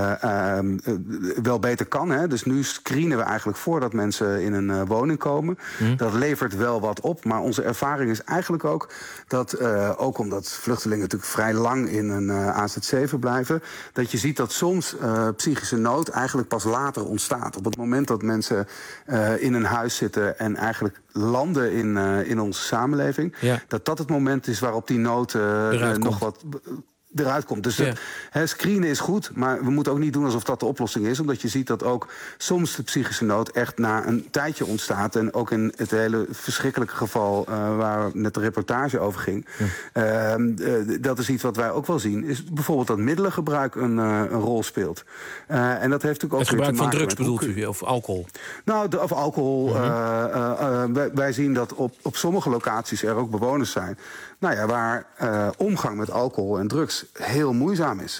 Speaker 2: wel beter kan. Hè? Dus nu screenen we eigenlijk voordat mensen in een woning komen. Dat levert wel wat op, maar onze ervaring is eigenlijk ook dat, ook omdat vluchtelingen natuurlijk vrij lang in een AZC verblijven, dat je ziet dat soms psychische nood eigenlijk pas later ontstaat. Op het moment dat mensen in een huis zitten en eigenlijk landen in onze samenleving, dat het moment is waarop die nood nog wat eruit komt. Dus screenen is goed, maar we moeten ook niet doen alsof dat de oplossing is. Omdat je ziet dat ook soms de psychische nood echt na een tijdje ontstaat. En ook in het hele verschrikkelijke geval waar net de reportage over ging. Dat is iets wat wij ook wel zien. Is bijvoorbeeld dat middelengebruik een rol speelt. En dat heeft natuurlijk ook
Speaker 12: het gebruik van drugs bedoelt u, of alcohol?
Speaker 2: Nou, of alcohol. Wij zien dat op sommige locaties er ook bewoners zijn waar omgang met alcohol en drugs heel moeizaam is.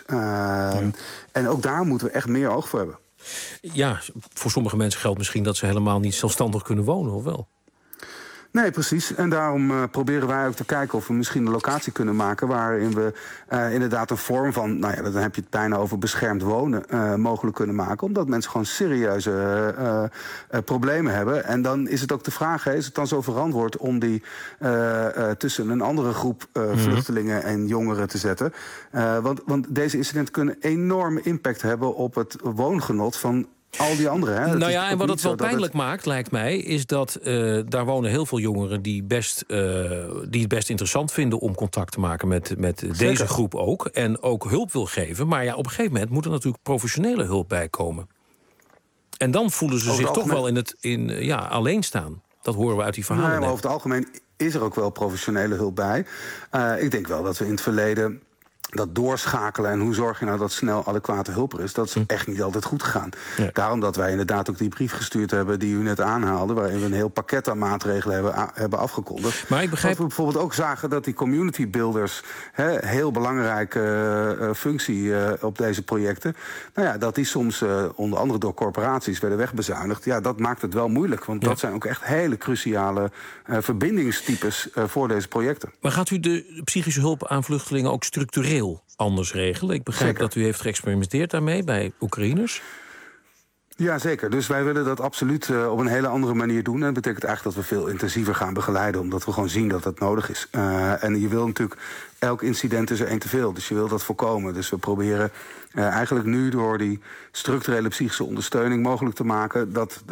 Speaker 2: En ook daar moeten we echt meer oog voor hebben.
Speaker 12: Ja, voor sommige mensen geldt misschien dat ze helemaal niet zelfstandig kunnen wonen, of wel?
Speaker 2: Nee, precies. En daarom proberen wij ook te kijken of we misschien een locatie kunnen maken waarin we inderdaad een vorm van, dan heb je het bijna over beschermd wonen, mogelijk kunnen maken. Omdat mensen gewoon serieuze problemen hebben. En dan is het ook de vraag, is het dan zo verantwoord om die tussen een andere groep vluchtelingen en jongeren te zetten? Want deze incidenten kunnen enorme impact hebben op het woongenot van al die anderen. Hè?
Speaker 12: Nou ja, en wat het wel pijnlijk maakt, lijkt mij, is dat daar wonen heel veel jongeren die het best interessant vinden om contact te maken met deze groep ook. En ook hulp wil geven. Maar ja, op een gegeven moment moet er natuurlijk professionele hulp bij komen. En dan voelen ze zich toch wel alleen staan. Dat horen we uit die verhalen.
Speaker 2: Nee, maar over het algemeen is er ook wel professionele hulp bij. Ik denk wel dat we in het verleden dat doorschakelen en hoe zorg je nou dat snel adequate hulp er is, dat is echt niet altijd goed gegaan. Ja. Daarom dat wij inderdaad ook die brief gestuurd hebben die u net aanhaalde, waarin we een heel pakket aan maatregelen hebben afgekondigd.
Speaker 12: Maar ik begrijp
Speaker 2: dat we bijvoorbeeld ook zagen dat die community builders, heel belangrijke functie op deze projecten, dat die soms onder andere door corporaties werden wegbezuinigd. Ja, dat maakt het wel moeilijk, want dat zijn ook echt hele cruciale verbindingstypes voor deze projecten.
Speaker 12: Maar gaat u de psychische hulp aan vluchtelingen ook structureel anders regelen? Ik begrijp dat u heeft geëxperimenteerd daarmee bij Oekraïners.
Speaker 2: Ja, zeker. Dus wij willen dat absoluut op een hele andere manier doen. En dat betekent eigenlijk dat we veel intensiever gaan begeleiden, omdat we gewoon zien dat dat nodig is. En je wil natuurlijk, elk incident is er één te veel. Dus je wil dat voorkomen. Dus we proberen eigenlijk nu door die structurele psychische ondersteuning mogelijk te maken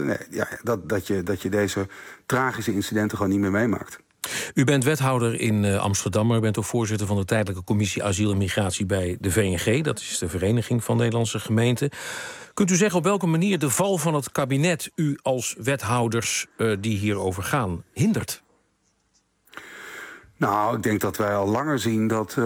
Speaker 2: dat je deze tragische incidenten gewoon niet meer meemaakt.
Speaker 12: U bent wethouder in Amsterdam, maar u bent ook voorzitter van de tijdelijke commissie Asiel en Migratie bij de VNG. Dat is de Vereniging van Nederlandse Gemeenten. Kunt u zeggen op welke manier de val van het kabinet u als wethouders die hierover gaan hindert?
Speaker 2: Nou, ik denk dat wij al langer zien dat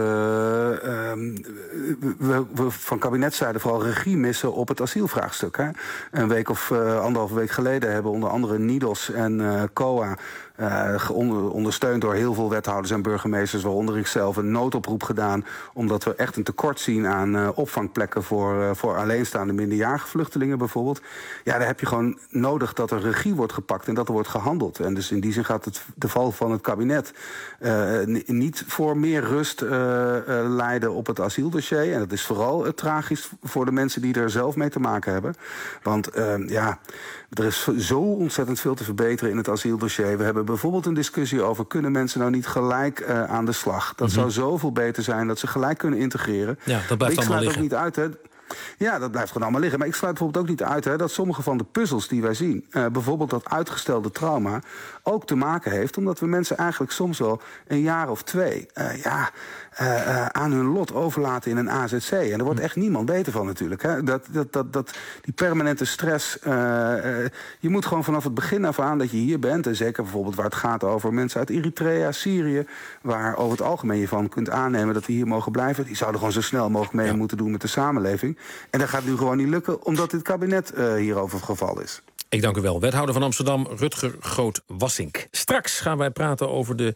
Speaker 2: we van kabinetszijde vooral regie missen op het asielvraagstuk. Hè? Een week of anderhalve week geleden hebben onder andere NIDOS en COA ondersteund door heel veel wethouders en burgemeesters, waaronder ik zelf, een noodoproep gedaan, omdat we echt een tekort zien aan opvangplekken voor alleenstaande minderjarige vluchtelingen bijvoorbeeld. Ja, daar heb je gewoon nodig dat er regie wordt gepakt en dat er wordt gehandeld. En dus in die zin gaat de val van het kabinet niet voor meer rust leiden op het asieldossier. En dat is vooral tragisch voor de mensen die er zelf mee te maken hebben. Want er is zo ontzettend veel te verbeteren in het asieldossier. We hebben bijvoorbeeld een discussie over, kunnen mensen nou niet gelijk aan de slag? Dat zou zoveel beter zijn, dat ze gelijk kunnen integreren.
Speaker 12: Ja, dat blijft allemaal liggen.
Speaker 2: Ik sluit ook niet uit, Ja, dat blijft gewoon allemaal liggen. Maar ik sluit bijvoorbeeld ook niet uit dat sommige van de puzzels die wij zien, bijvoorbeeld dat uitgestelde trauma, ook te maken heeft omdat we mensen eigenlijk soms wel een jaar of 2 aan hun lot overlaten in een AZC. En daar wordt echt niemand beter van natuurlijk. Hè. Die permanente stress. Je moet gewoon vanaf het begin af aan dat je hier bent, en zeker bijvoorbeeld waar het gaat over mensen uit Eritrea, Syrië, waar over het algemeen je van kunt aannemen dat die hier mogen blijven, die zouden gewoon zo snel mogelijk mee moeten doen met de samenleving. En dat gaat nu gewoon niet lukken, omdat dit kabinet hierover het geval is.
Speaker 12: Ik dank u wel. Wethouder van Amsterdam, Rutger Groot-Wassink. Straks gaan wij praten over de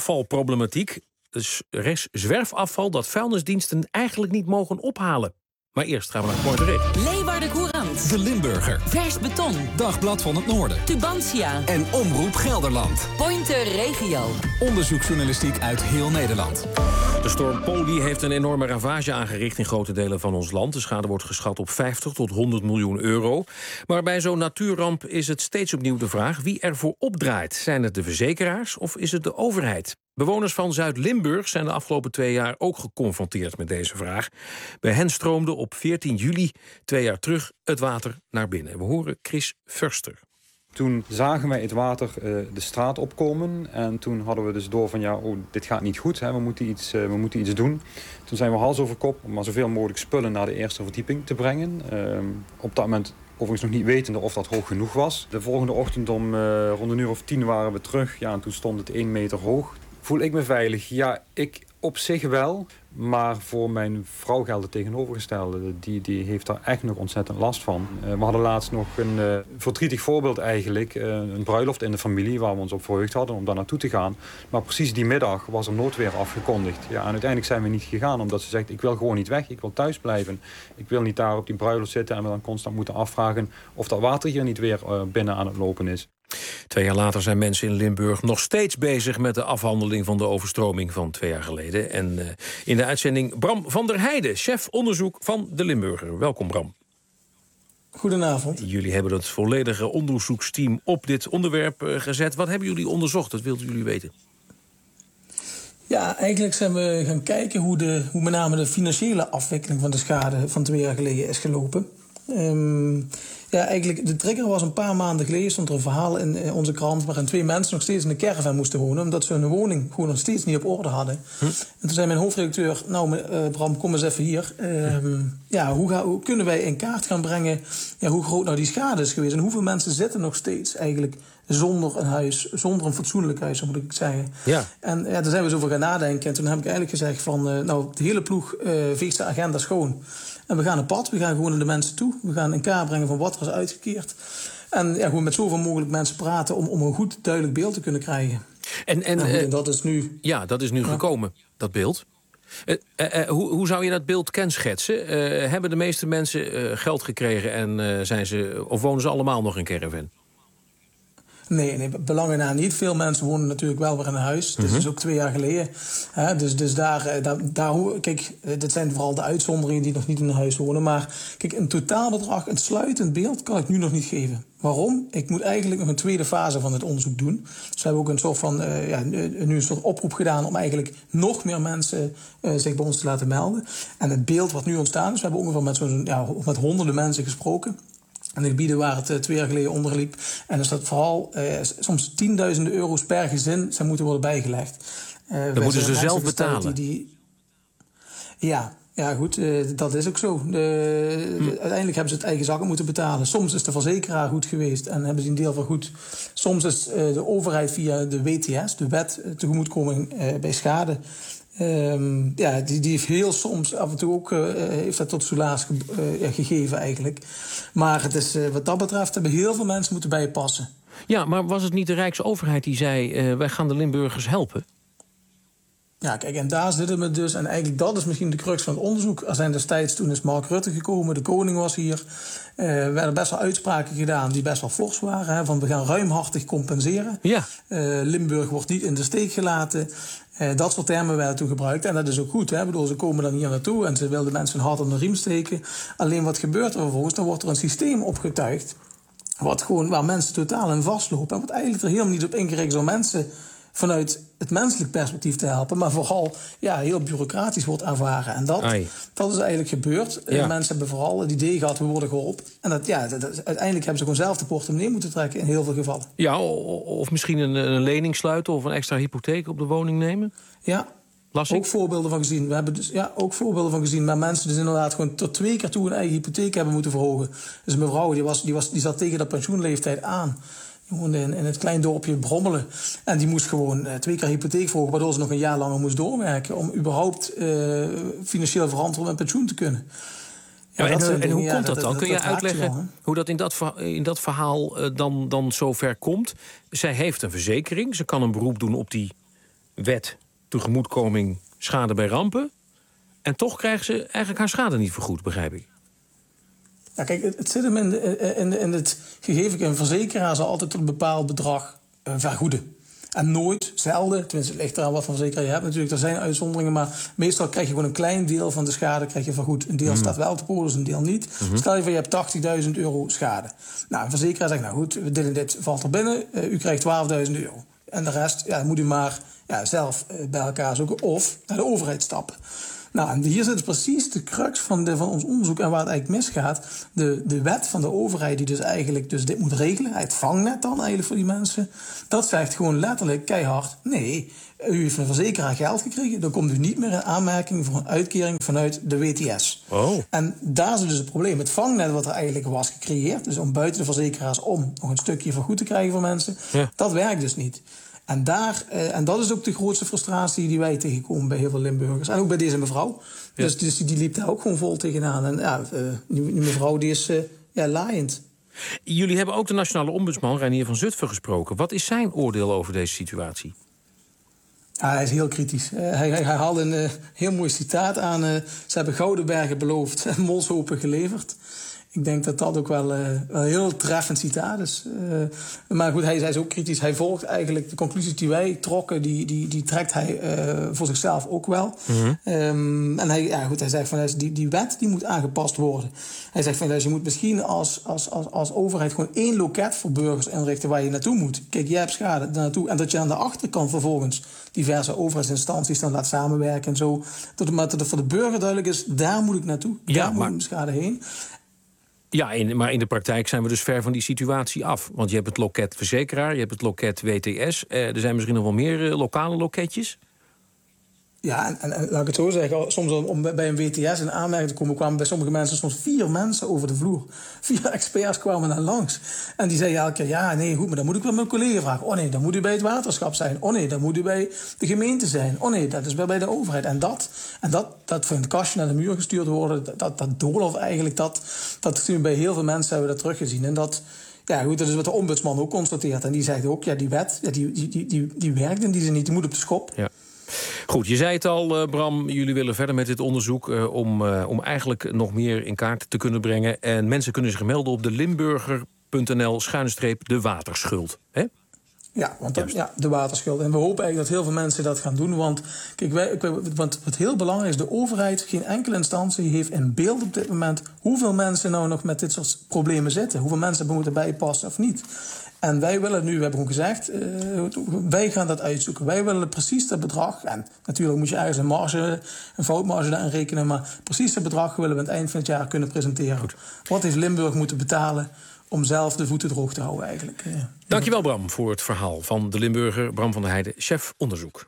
Speaker 12: zwerfafvalproblematiek. Dus zwerfafval dat vuilnisdiensten eigenlijk niet mogen ophalen. Maar eerst gaan we naar Pointeré.
Speaker 11: Leeuwarden Courant. De Limburger.
Speaker 9: Vers Beton.
Speaker 11: Dagblad van het Noorden.
Speaker 9: Tubantia.
Speaker 11: En Omroep Gelderland.
Speaker 9: Pointer Regio.
Speaker 11: Onderzoeksjournalistiek uit heel Nederland.
Speaker 12: De storm Polly heeft een enorme ravage aangericht in grote delen van ons land. De schade wordt geschat op 50 tot 100 miljoen euro. Maar bij zo'n natuurramp is het steeds opnieuw de vraag wie ervoor opdraait. Zijn het de verzekeraars of is het de overheid? Bewoners van Zuid-Limburg zijn de afgelopen 2 jaar ook geconfronteerd met deze vraag. Bij hen stroomde op 14 juli, 2 jaar terug, het water naar binnen. We horen Chris Förster.
Speaker 4: Toen zagen wij het water de straat opkomen. En toen hadden we dus door van dit gaat niet goed. Hè, we moeten iets doen. Toen zijn we hals over kop om maar zoveel mogelijk spullen naar de eerste verdieping te brengen. Op dat moment overigens nog niet wetende of dat hoog genoeg was. De volgende ochtend rond 9:10 waren we terug. Ja, en toen stond het 1 meter hoog. Voel ik me veilig? Ja, ik op zich wel. Maar voor mijn vrouw geldt het tegenovergestelde. Die heeft daar echt nog ontzettend last van. We hadden laatst nog een verdrietig voorbeeld eigenlijk. Een bruiloft in de familie waar we ons op verheugd hadden om daar naartoe te gaan. Maar precies die middag was er noodweer afgekondigd. Ja, en uiteindelijk zijn we niet gegaan omdat ze zegt ik wil gewoon niet weg. Ik wil thuis blijven. Ik wil niet daar op die bruiloft zitten en we dan constant moeten afvragen of dat water hier niet weer binnen aan het lopen is.
Speaker 12: 2 jaar later zijn mensen in Limburg nog steeds bezig met de afhandeling van de overstroming van 2 jaar geleden. En in de uitzending Bram van der Heijden, chef onderzoek van de Limburger. Welkom Bram.
Speaker 5: Goedenavond.
Speaker 12: Jullie hebben het volledige onderzoeksteam op dit onderwerp gezet. Wat hebben jullie onderzocht? Dat wilden jullie weten.
Speaker 5: Ja, eigenlijk zijn we gaan kijken hoe met name de financiële afwikkeling van de schade van 2 jaar geleden is gelopen. Ja, eigenlijk, de trigger was een paar maanden geleden, stond er een verhaal in onze krant waarin 2 mensen nog steeds in een caravan moesten wonen, omdat ze hun woning gewoon nog steeds niet op orde hadden. En toen zei mijn hoofdredacteur, Bram, kom eens even hier. Hoe kunnen wij in kaart gaan brengen hoe groot nou die schade is geweest en hoeveel mensen zitten nog steeds eigenlijk zonder een huis, zonder een fatsoenlijk huis, zo moet ik zeggen. Ja. En daar zijn we zo over gaan nadenken. En toen heb ik eigenlijk gezegd van, de hele ploeg veegt de agenda schoon. En we gaan een pad, we gaan gewoon naar de mensen toe. We gaan in kaart brengen van wat er is uitgekeerd. En gewoon met zoveel mogelijk mensen praten om een goed, duidelijk beeld te kunnen krijgen. En dat is nu...
Speaker 12: Ja, dat is nu gekomen, dat beeld. Hoe zou je dat beeld kenschetsen? Hebben de meeste mensen geld gekregen en wonen ze allemaal nog in caravan?
Speaker 5: Nee, belangen na niet. Veel mensen wonen natuurlijk wel weer in een huis. Dus dat is ook 2 jaar geleden. Dus daar kijk, dit zijn vooral de uitzonderingen die nog niet in een huis wonen. Maar kijk, een totaalbedrag, een sluitend beeld kan ik nu nog niet geven. Waarom? Ik moet eigenlijk nog een tweede fase van het onderzoek doen. Dus we hebben ook een soort van nu een soort oproep gedaan om eigenlijk nog meer mensen zich bij ons te laten melden. En het beeld wat nu ontstaan is, we hebben ongeveer met honderden mensen gesproken. En de gebieden waar het 2 jaar geleden onderliep. En dus dat vooral soms tienduizenden euro's per gezin zijn moeten worden bijgelegd.
Speaker 12: Dan moeten ze zelf betalen.
Speaker 5: Ja, goed, dat is ook zo. Uiteindelijk hebben ze het eigen zakken moeten betalen. Soms is de verzekeraar goed geweest en hebben ze een deel van goed. Soms is de overheid via de WTS, de wet tegemoetkoming bij schade. Die heeft heel soms af en toe ook heeft dat tot soelaas gegeven eigenlijk. Maar het is, wat dat betreft hebben heel veel mensen moeten bijpassen.
Speaker 12: Ja, maar was het niet de Rijksoverheid die zei wij gaan de Limburgers helpen?
Speaker 5: Ja, kijk, en daar zitten we dus. En eigenlijk dat is misschien de crux van het onderzoek. Er zijn destijds, toen is Mark Rutte gekomen, de koning was hier. Werden best wel uitspraken gedaan die best wel fors waren. Hè, van we gaan ruimhartig compenseren. Ja. Limburg wordt niet in de steek gelaten. Dat soort termen werden toen gebruikt. En dat is ook goed. Hè? Bedoel, ze komen dan hier naartoe en ze wilden mensen hard aan de riem steken. Alleen wat gebeurt er vervolgens? Dan wordt er een systeem opgetuigd waar mensen totaal in vastlopen. En wat eigenlijk er helemaal niet op ingericht is om mensen vanuit het menselijk perspectief te helpen, maar vooral heel bureaucratisch wordt ervaren. En dat is eigenlijk gebeurd. Ja. Mensen hebben vooral het idee gehad, we worden geholpen. En uiteindelijk hebben ze gewoon zelf de portemonnee moeten trekken in heel veel gevallen. Ja,
Speaker 12: of misschien een lening sluiten of een extra hypotheek op de woning nemen?
Speaker 5: Ja. Ook voorbeelden van gezien. We hebben dus ook voorbeelden van gezien, maar mensen dus inderdaad gewoon tot 2 keer toe een eigen hypotheek hebben moeten verhogen. Dus een mevrouw die zat tegen de pensioenleeftijd aan. Die woonde in het klein dorpje Brommelen. En die moest gewoon 2 keer hypotheek volgen, waardoor ze nog een jaar langer moest doorwerken om überhaupt financieel verantwoord met pensioen te kunnen.
Speaker 12: Ja, en hoe komt dat dan? Kun je uitleggen hoe dat in dat verhaal dan zo ver komt? Zij heeft een verzekering. Ze kan een beroep doen op die wet tegemoetkoming schade bij rampen. En toch krijgen ze eigenlijk haar schade niet vergoed, begrijp ik.
Speaker 5: Ja, kijk, het zit hem in het gegeven. Een verzekeraar zal altijd tot een bepaald bedrag vergoeden. En nooit, zelden, tenminste het ligt eraan wat voor verzekeraar je hebt natuurlijk, er zijn uitzonderingen, maar meestal krijg je gewoon een klein deel van de schade krijg je vergoed. Een deel staat wel te polis, een deel niet. Stel je voor, je hebt €80.000 schade. Nou, een verzekeraar zegt, nou goed, dit valt er binnen, u krijgt €12.000. En de rest moet u maar zelf bij elkaar zoeken of naar de overheid stappen. Nou, en hier zit precies de crux van ons onderzoek en waar het eigenlijk misgaat. De wet van de overheid die dus eigenlijk dit moet regelen, het vangnet dan eigenlijk voor die mensen, dat zegt gewoon letterlijk keihard, nee, u heeft een verzekeraar geld gekregen, dan komt u niet meer in aanmerking voor een uitkering vanuit de WTS. Oh. En daar is dus het probleem. Het vangnet wat er eigenlijk was gecreëerd, dus om buiten de verzekeraars om nog een stukje vergoed te krijgen voor mensen, dat werkt dus niet. En dat is ook de grootste frustratie die wij tegenkomen bij heel veel Limburgers. En ook bij deze mevrouw. Ja. Dus die liep daar ook gewoon vol tegenaan. En die mevrouw die is laaiend.
Speaker 12: Jullie hebben ook de nationale ombudsman Reinier van Zutphen gesproken. Wat is zijn oordeel over deze situatie?
Speaker 5: Hij is heel kritisch. Hij haalde een heel mooi citaat aan. Ze hebben gouden bergen beloofd en molshopen geleverd. Ik denk dat dat ook wel een heel treffend citaat is. Maar goed, hij is ook kritisch. Hij volgt eigenlijk de conclusies die wij trokken, die trekt hij voor zichzelf ook wel. En hij zegt van die wet die moet aangepast worden. Hij zegt van je moet misschien als overheid gewoon 1 loket voor burgers inrichten waar je naartoe moet. Kijk, jij hebt schade daar naartoe. En dat je aan de achterkant vervolgens diverse overheidsinstanties dan laat samenwerken en zo. Dat het voor de burger duidelijk is, daar moet ik naartoe. Daar moet mijn schade heen.
Speaker 12: Ja, maar in de praktijk zijn we dus ver van die situatie af. Want je hebt het loket verzekeraar, je hebt het loket WTS. Er zijn misschien nog wel meer lokale loketjes.
Speaker 5: Ja, en laat ik het zo zeggen. Soms om bij een WTS in aanmerking te komen, kwamen bij sommige mensen soms 4 mensen over de vloer. 4 experts kwamen daar langs. En die zeiden elke keer, ja, nee, goed, maar dan moet ik wel mijn collega vragen. Oh nee, dan moet u bij het waterschap zijn. Oh nee, dan moet u bij de gemeente zijn. Oh nee, dat is wel bij de overheid. En dat van het kastje naar de muur gestuurd worden, dat doolhof eigenlijk, dat zien we bij heel veel mensen, hebben we dat teruggezien. En dat is wat de ombudsman ook constateert. En die zegt ook, die wet, die werkt en die moet op de schop. Ja.
Speaker 12: Goed, je zei het al, Bram, jullie willen verder met dit onderzoek om eigenlijk nog meer in kaart te kunnen brengen. En mensen kunnen zich melden op de limburger.nl/de waterschuld. Hè?
Speaker 5: Ja, de waterschuld. En we hopen eigenlijk dat heel veel mensen dat gaan doen. Want kijk, wat heel belangrijk is, de overheid, geen enkele instantie heeft in beeld op dit moment hoeveel mensen nou nog met dit soort problemen zitten. Hoeveel mensen hebben moeten bijpassen of niet. En wij willen nu, we hebben gewoon gezegd, wij gaan dat uitzoeken. Wij willen precies dat bedrag. En natuurlijk moet je ergens een foutmarge daarin rekenen. Maar precies dat bedrag willen we aan het eind van het jaar kunnen presenteren. Goed. Wat heeft Limburg moeten betalen om zelf de voeten droog te houden eigenlijk.
Speaker 12: Dankjewel Bram voor het verhaal van de Limburger. Bram van der Heijden, chef onderzoek.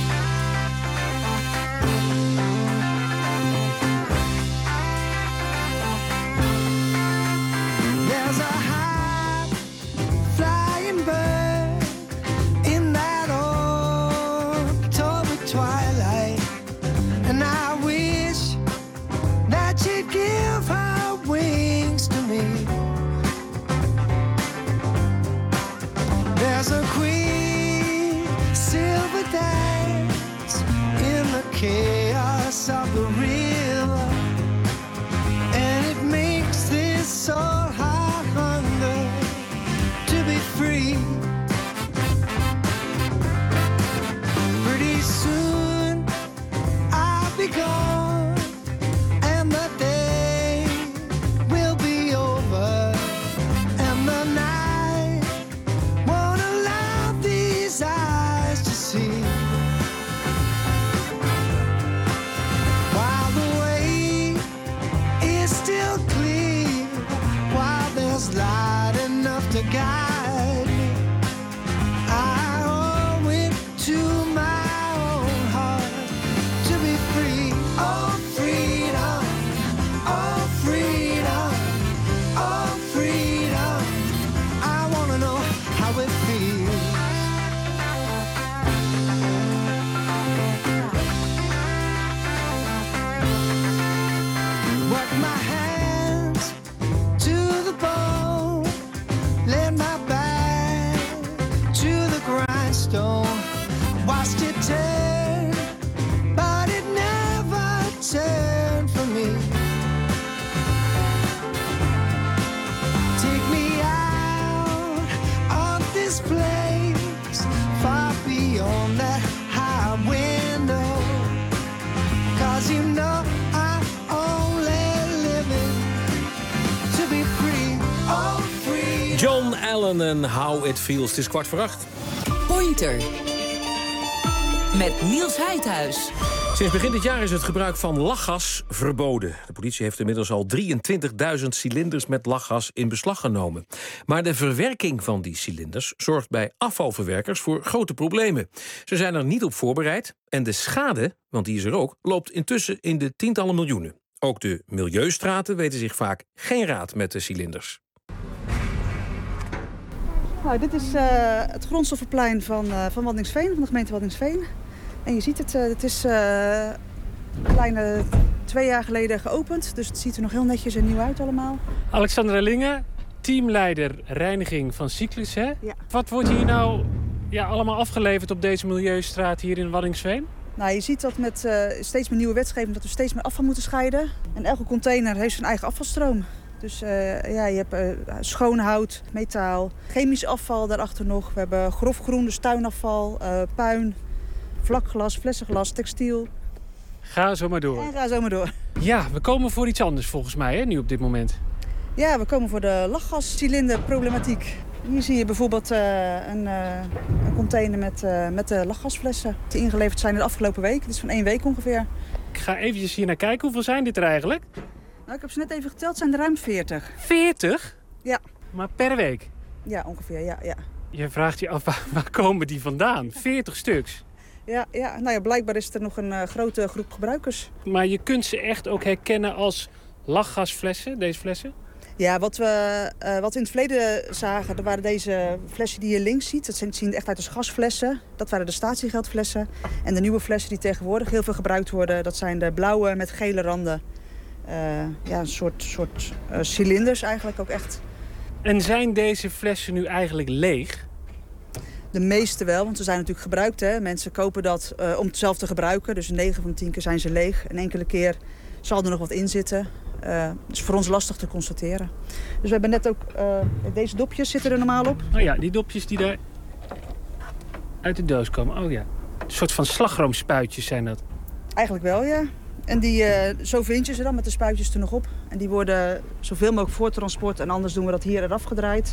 Speaker 6: Chaos of the river, and it makes this soul hunger to be free. Pretty soon I'll be gone, and the day will be over, and the night won't allow these eyes to see. Light enough to guide me. I owe it to my own heart to be free. Oh, freedom, oh, freedom, oh, freedom. I wanna know how it feels. Work my hands to the bone, lay my back to the grindstone, watched it turn, but it never turned. this place, far beyond that high window. 'Cause you know I only living to be free, oh free.
Speaker 12: John Allen en How It Feels. Het is 7:15.
Speaker 7: Pointer. Met Niels Heidhuis.
Speaker 12: Sinds begin dit jaar is het gebruik van lachgas verboden. De politie heeft inmiddels al 23.000 cilinders met lachgas in beslag genomen. Maar de verwerking van die cilinders zorgt bij afvalverwerkers voor grote problemen. Ze zijn er niet op voorbereid en de schade, want die is er ook, loopt intussen in de tientallen miljoenen. Ook de milieustraten weten zich vaak geen raad met de cilinders.
Speaker 8: Nou, dit is het grondstoffenplein van Waddinxveen, van de gemeente Waddinxveen. En je ziet het is kleine 2 jaar geleden geopend. Dus het ziet er nog heel netjes en nieuw uit allemaal.
Speaker 10: Alexandra Linge, teamleider reiniging van Cyclus, hè?
Speaker 8: Ja.
Speaker 10: Wat wordt hier nou allemaal afgeleverd op deze milieustraat hier in Waddinxveen?
Speaker 8: Nou, je ziet dat met steeds meer nieuwe wetgeving dat we steeds meer afval moeten scheiden. En elke container heeft zijn eigen afvalstroom. Dus je hebt schoon hout, metaal, chemisch afval daarachter nog. We hebben grof groen, dus tuinafval, puin, vlakglas, flessenglas, textiel.
Speaker 10: Ga zo maar door.
Speaker 8: En ga zo maar door.
Speaker 10: Ja, we komen voor iets anders volgens mij, hè, nu op dit moment.
Speaker 8: Ja, we komen voor de lachgascilinderproblematiek. Hier zie je bijvoorbeeld een container met de lachgasflessen die ingeleverd zijn in de afgelopen week. Het is van 1 week ongeveer.
Speaker 10: Ik ga eventjes hier naar kijken. Hoeveel zijn dit er eigenlijk?
Speaker 8: Nou, ik heb ze net even geteld, zijn er ruim 40.
Speaker 10: 40?
Speaker 8: Ja.
Speaker 10: Maar per week?
Speaker 8: Ja, ongeveer, ja.
Speaker 10: Je vraagt je af, waar komen die vandaan? 40 stuks?
Speaker 8: Ja, nou ja, blijkbaar is er nog een grote groep gebruikers.
Speaker 10: Maar je kunt ze echt ook herkennen als lachgasflessen, deze flessen?
Speaker 8: Ja, wat we in het verleden zagen, dat waren deze flessen die je links ziet. Dat zien echt uit als gasflessen. Dat waren de statiegeldflessen. En de nieuwe flessen die tegenwoordig heel veel gebruikt worden, dat zijn de blauwe met gele randen. Een soort cilinders eigenlijk ook echt.
Speaker 10: En zijn deze flessen nu eigenlijk leeg?
Speaker 8: De meeste wel, want ze zijn natuurlijk gebruikt. Hè. Mensen kopen dat om het zelf te gebruiken. Dus 9 van 10 keer zijn ze leeg. En enkele keer zal er nog wat in zitten. Dat is voor ons lastig te constateren. Dus we hebben net ook... deze dopjes zitten er normaal op.
Speaker 10: Oh ja, die dopjes die daar uit de doos komen. Oh ja, een soort van slagroomspuitjes zijn dat.
Speaker 8: Eigenlijk wel, ja. En zo vind je ze dan met de spuitjes er nog op. En die worden zoveel mogelijk voor transport. En anders doen we dat hier eraf gedraaid.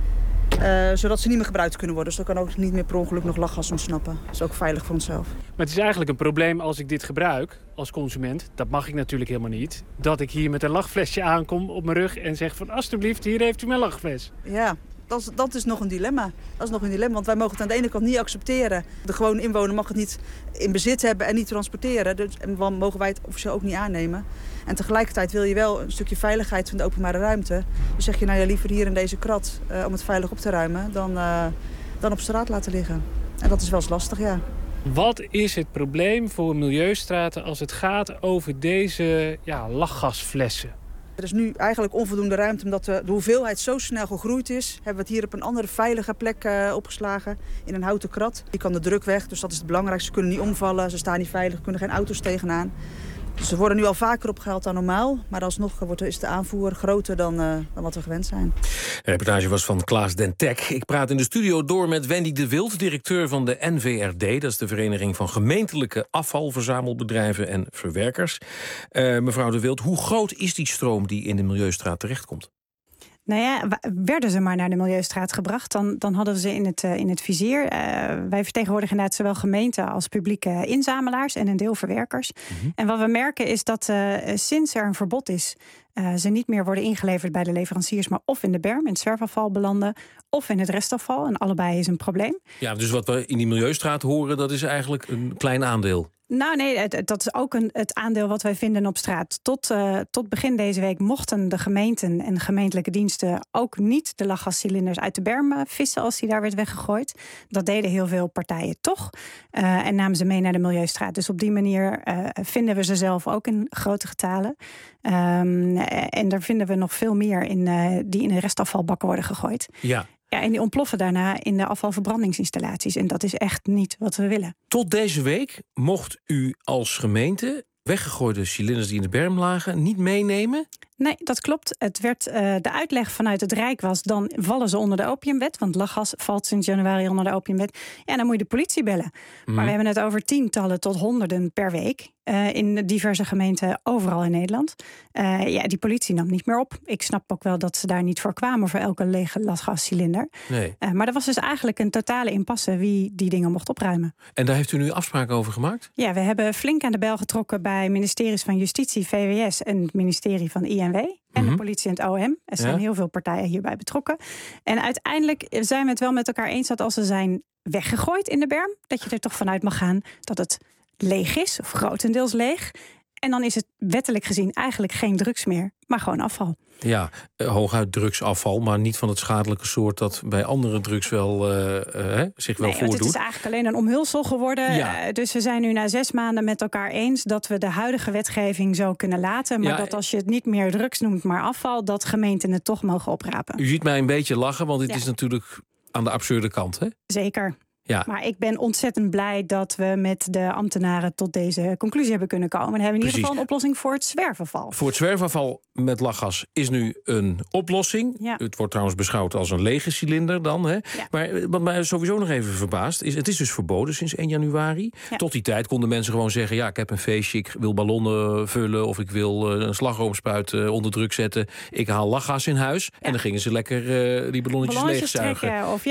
Speaker 8: Zodat ze niet meer gebruikt kunnen worden. Dus dan kan ook niet meer per ongeluk nog lachgas ontsnappen. Dat is ook veilig voor onszelf.
Speaker 10: Maar het is eigenlijk een probleem als ik dit gebruik als consument. Dat mag ik natuurlijk helemaal niet. Dat ik hier met een lachflesje aankom op mijn rug en zeg van alsjeblieft, hier heeft u mijn lachfles. Ja,
Speaker 8: dat is nog een dilemma. Dat is nog een dilemma, want wij mogen het aan de ene kant niet accepteren. De gewone inwoner mag het niet in bezit hebben en niet transporteren. Dus, en dan mogen wij het officieel ook niet aannemen. En tegelijkertijd wil je wel een stukje veiligheid van de openbare ruimte. Dus zeg je nou ja, liever hier in deze krat om het veilig op te ruimen dan op straat laten liggen. En dat is wel eens lastig, ja.
Speaker 10: Wat is het probleem voor milieustraten als het gaat over deze lachgasflessen?
Speaker 8: Er is nu eigenlijk onvoldoende ruimte omdat de hoeveelheid zo snel gegroeid is. Hebben we het hier op een andere veilige plek opgeslagen in een houten krat. Die kan de druk weg, dus dat is het belangrijkste. Ze kunnen niet omvallen, ze staan niet veilig, er kunnen geen auto's tegenaan. Dus ze worden nu al vaker opgehaald dan normaal. Maar alsnog is de aanvoer groter dan wat we gewend zijn.
Speaker 12: De reportage was van Klaas Dentek. Ik praat in de studio door met Wendy de Wild, directeur van de NVRD. Dat is de Vereniging van Gemeentelijke Afvalverzamelbedrijven en Verwerkers. Mevrouw de Wild, hoe groot is die stroom die in de Milieustraat terechtkomt?
Speaker 24: Nou ja, werden ze maar naar de Milieustraat gebracht, dan hadden we ze in het vizier. Wij vertegenwoordigen inderdaad zowel gemeenten als publieke inzamelaars en een deel verwerkers. Mm-hmm. En wat we merken is dat sinds er een verbod is, ze niet meer worden ingeleverd bij de leveranciers, maar of in de berm, in het zwerfafval belanden, of in het restafval. En allebei is een probleem.
Speaker 12: Ja, dus wat we in die Milieustraat horen, dat is eigenlijk een klein aandeel.
Speaker 24: Nou nee, dat is ook het aandeel wat wij vinden op straat. Tot begin deze week mochten de gemeenten en gemeentelijke diensten ook niet de lachgascilinders uit de berm vissen als die daar werd weggegooid. Dat deden heel veel partijen toch. En namen ze mee naar de Milieustraat. Dus op die manier vinden we ze zelf ook in grote getalen. En daar vinden we nog veel meer die in de restafvalbakken worden gegooid.
Speaker 12: Ja.
Speaker 24: Ja, en die ontploffen daarna in de afvalverbrandingsinstallaties. En dat is echt niet wat we willen.
Speaker 12: Tot deze week mocht u als gemeente weggegooide cilinders die in de berm lagen niet meenemen?
Speaker 24: Nee, dat klopt. Het werd, de uitleg vanuit het Rijk was, dan vallen ze onder de opiumwet. Want lachgas valt sinds januari onder de opiumwet. Ja, dan moet je de politie bellen. Maar we hebben het over tientallen tot honderden per week. In diverse gemeenten overal in Nederland. Die politie nam niet meer op. Ik snap ook wel dat ze daar niet voor kwamen voor elke lege lachgascilinder.
Speaker 12: Nee.
Speaker 24: Maar er was dus eigenlijk een totale impasse wie die dingen mocht opruimen.
Speaker 12: En daar heeft u nu afspraken over gemaakt?
Speaker 24: Ja, we hebben flink aan de bel getrokken bij ministeries van Justitie, VWS en het ministerie van INW. En de politie en het OM. Er zijn heel veel partijen hierbij betrokken. En uiteindelijk zijn we het wel met elkaar eens dat als ze zijn weggegooid in de berm, dat je er toch vanuit mag gaan dat het leeg is, of grotendeels leeg. En dan is het wettelijk gezien eigenlijk geen drugs meer, maar gewoon afval.
Speaker 12: Ja, hooguit drugsafval, maar niet van het schadelijke soort dat bij andere drugs wel zich wel voordoet.
Speaker 24: Het is eigenlijk alleen een omhulsel geworden.
Speaker 12: Ja.
Speaker 24: Dus we zijn nu na 6 maanden met elkaar eens dat we de huidige wetgeving zo kunnen laten. Maar dat als je het niet meer drugs noemt, maar afval, dat gemeenten het toch mogen oprapen.
Speaker 12: U ziet mij een beetje lachen, want dit is natuurlijk aan de absurde kant, hè?
Speaker 24: Zeker.
Speaker 12: Ja.
Speaker 24: Maar ik ben ontzettend blij dat we met de ambtenaren tot deze conclusie hebben kunnen komen. En hebben we in ieder geval een oplossing voor het zwerfafval.
Speaker 12: Voor het zwerfafval met lachgas is nu een oplossing.
Speaker 24: Ja.
Speaker 12: Het wordt trouwens beschouwd als een lege cilinder dan. Hè? Ja. Maar wat mij sowieso nog even verbaast is, het is dus verboden sinds 1 januari. Ja. Tot die tijd konden mensen gewoon zeggen, ja, ik heb een feestje, ik wil ballonnen vullen of ik wil een slagroomspuit onder druk zetten. Ik haal lachgas in huis. Ja. En dan gingen ze lekker die ballonnetjes leegzuigen.
Speaker 24: Trekken, of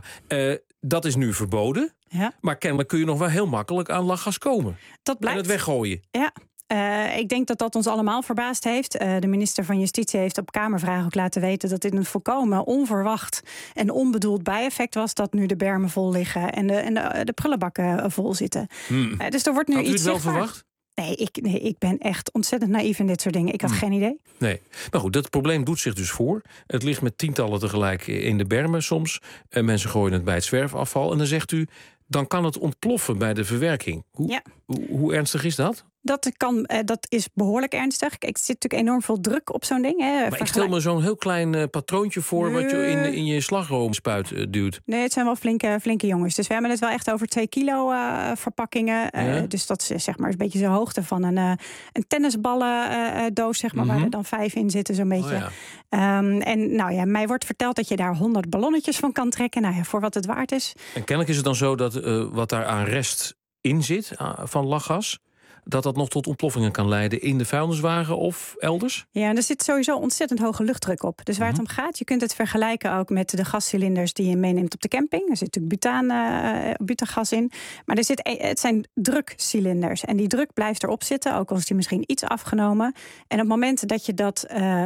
Speaker 12: dat is nu verboden. Ja. Maar kennelijk kun je nog wel heel makkelijk aan lachgas komen.
Speaker 24: Dat blijkt.
Speaker 12: En het weggooien.
Speaker 24: Ja. Ik denk dat dat ons allemaal verbaasd heeft. De minister van Justitie heeft op Kamervraag ook laten weten dat dit een volkomen onverwacht en onbedoeld bijeffect was, dat nu de bermen vol liggen en de prullenbakken vol zitten. Dus er wordt nu
Speaker 12: Had u
Speaker 24: iets
Speaker 12: het wel
Speaker 24: zichtbaar.
Speaker 12: verwacht?
Speaker 24: Nee, ik ben echt ontzettend naïef in dit soort dingen. Ik had geen idee.
Speaker 12: Nee, maar goed, dat probleem doet zich dus voor. Het ligt met tientallen tegelijk in de bermen soms. Mensen gooien het bij het zwerfafval. En dan zegt u, dan kan het ontploffen bij de verwerking. Hoe ernstig is dat?
Speaker 24: Dat is behoorlijk ernstig. Kijk, er zit natuurlijk enorm veel druk op zo'n ding. Hè.
Speaker 12: Maar ik stel me zo'n heel klein patroontje voor wat je in je slagroomspuit duwt.
Speaker 24: Nee, het zijn wel flinke jongens. Dus we hebben het wel echt over 2 kilo verpakkingen. Dus dat is zeg maar een beetje de hoogte van een tennisballendoos, zeg maar, waar er dan 5 in zitten, zo'n beetje. En mij wordt verteld dat je daar 100 ballonnetjes van kan trekken. Nou ja, voor wat het waard is.
Speaker 12: En kennelijk is het dan zo dat wat daar aan rest in zit van lachgas, dat nog tot ontploffingen kan leiden in de vuilniswagen of elders? Ja,
Speaker 24: en er zit sowieso ontzettend hoge luchtdruk op. Dus waar het om gaat, je kunt het vergelijken ook met de gascilinders die je meeneemt op de camping. Er zit natuurlijk butagas in. Maar het zijn drukcilinders. En die druk blijft erop zitten, ook al is die misschien iets afgenomen. En op het moment dat je dat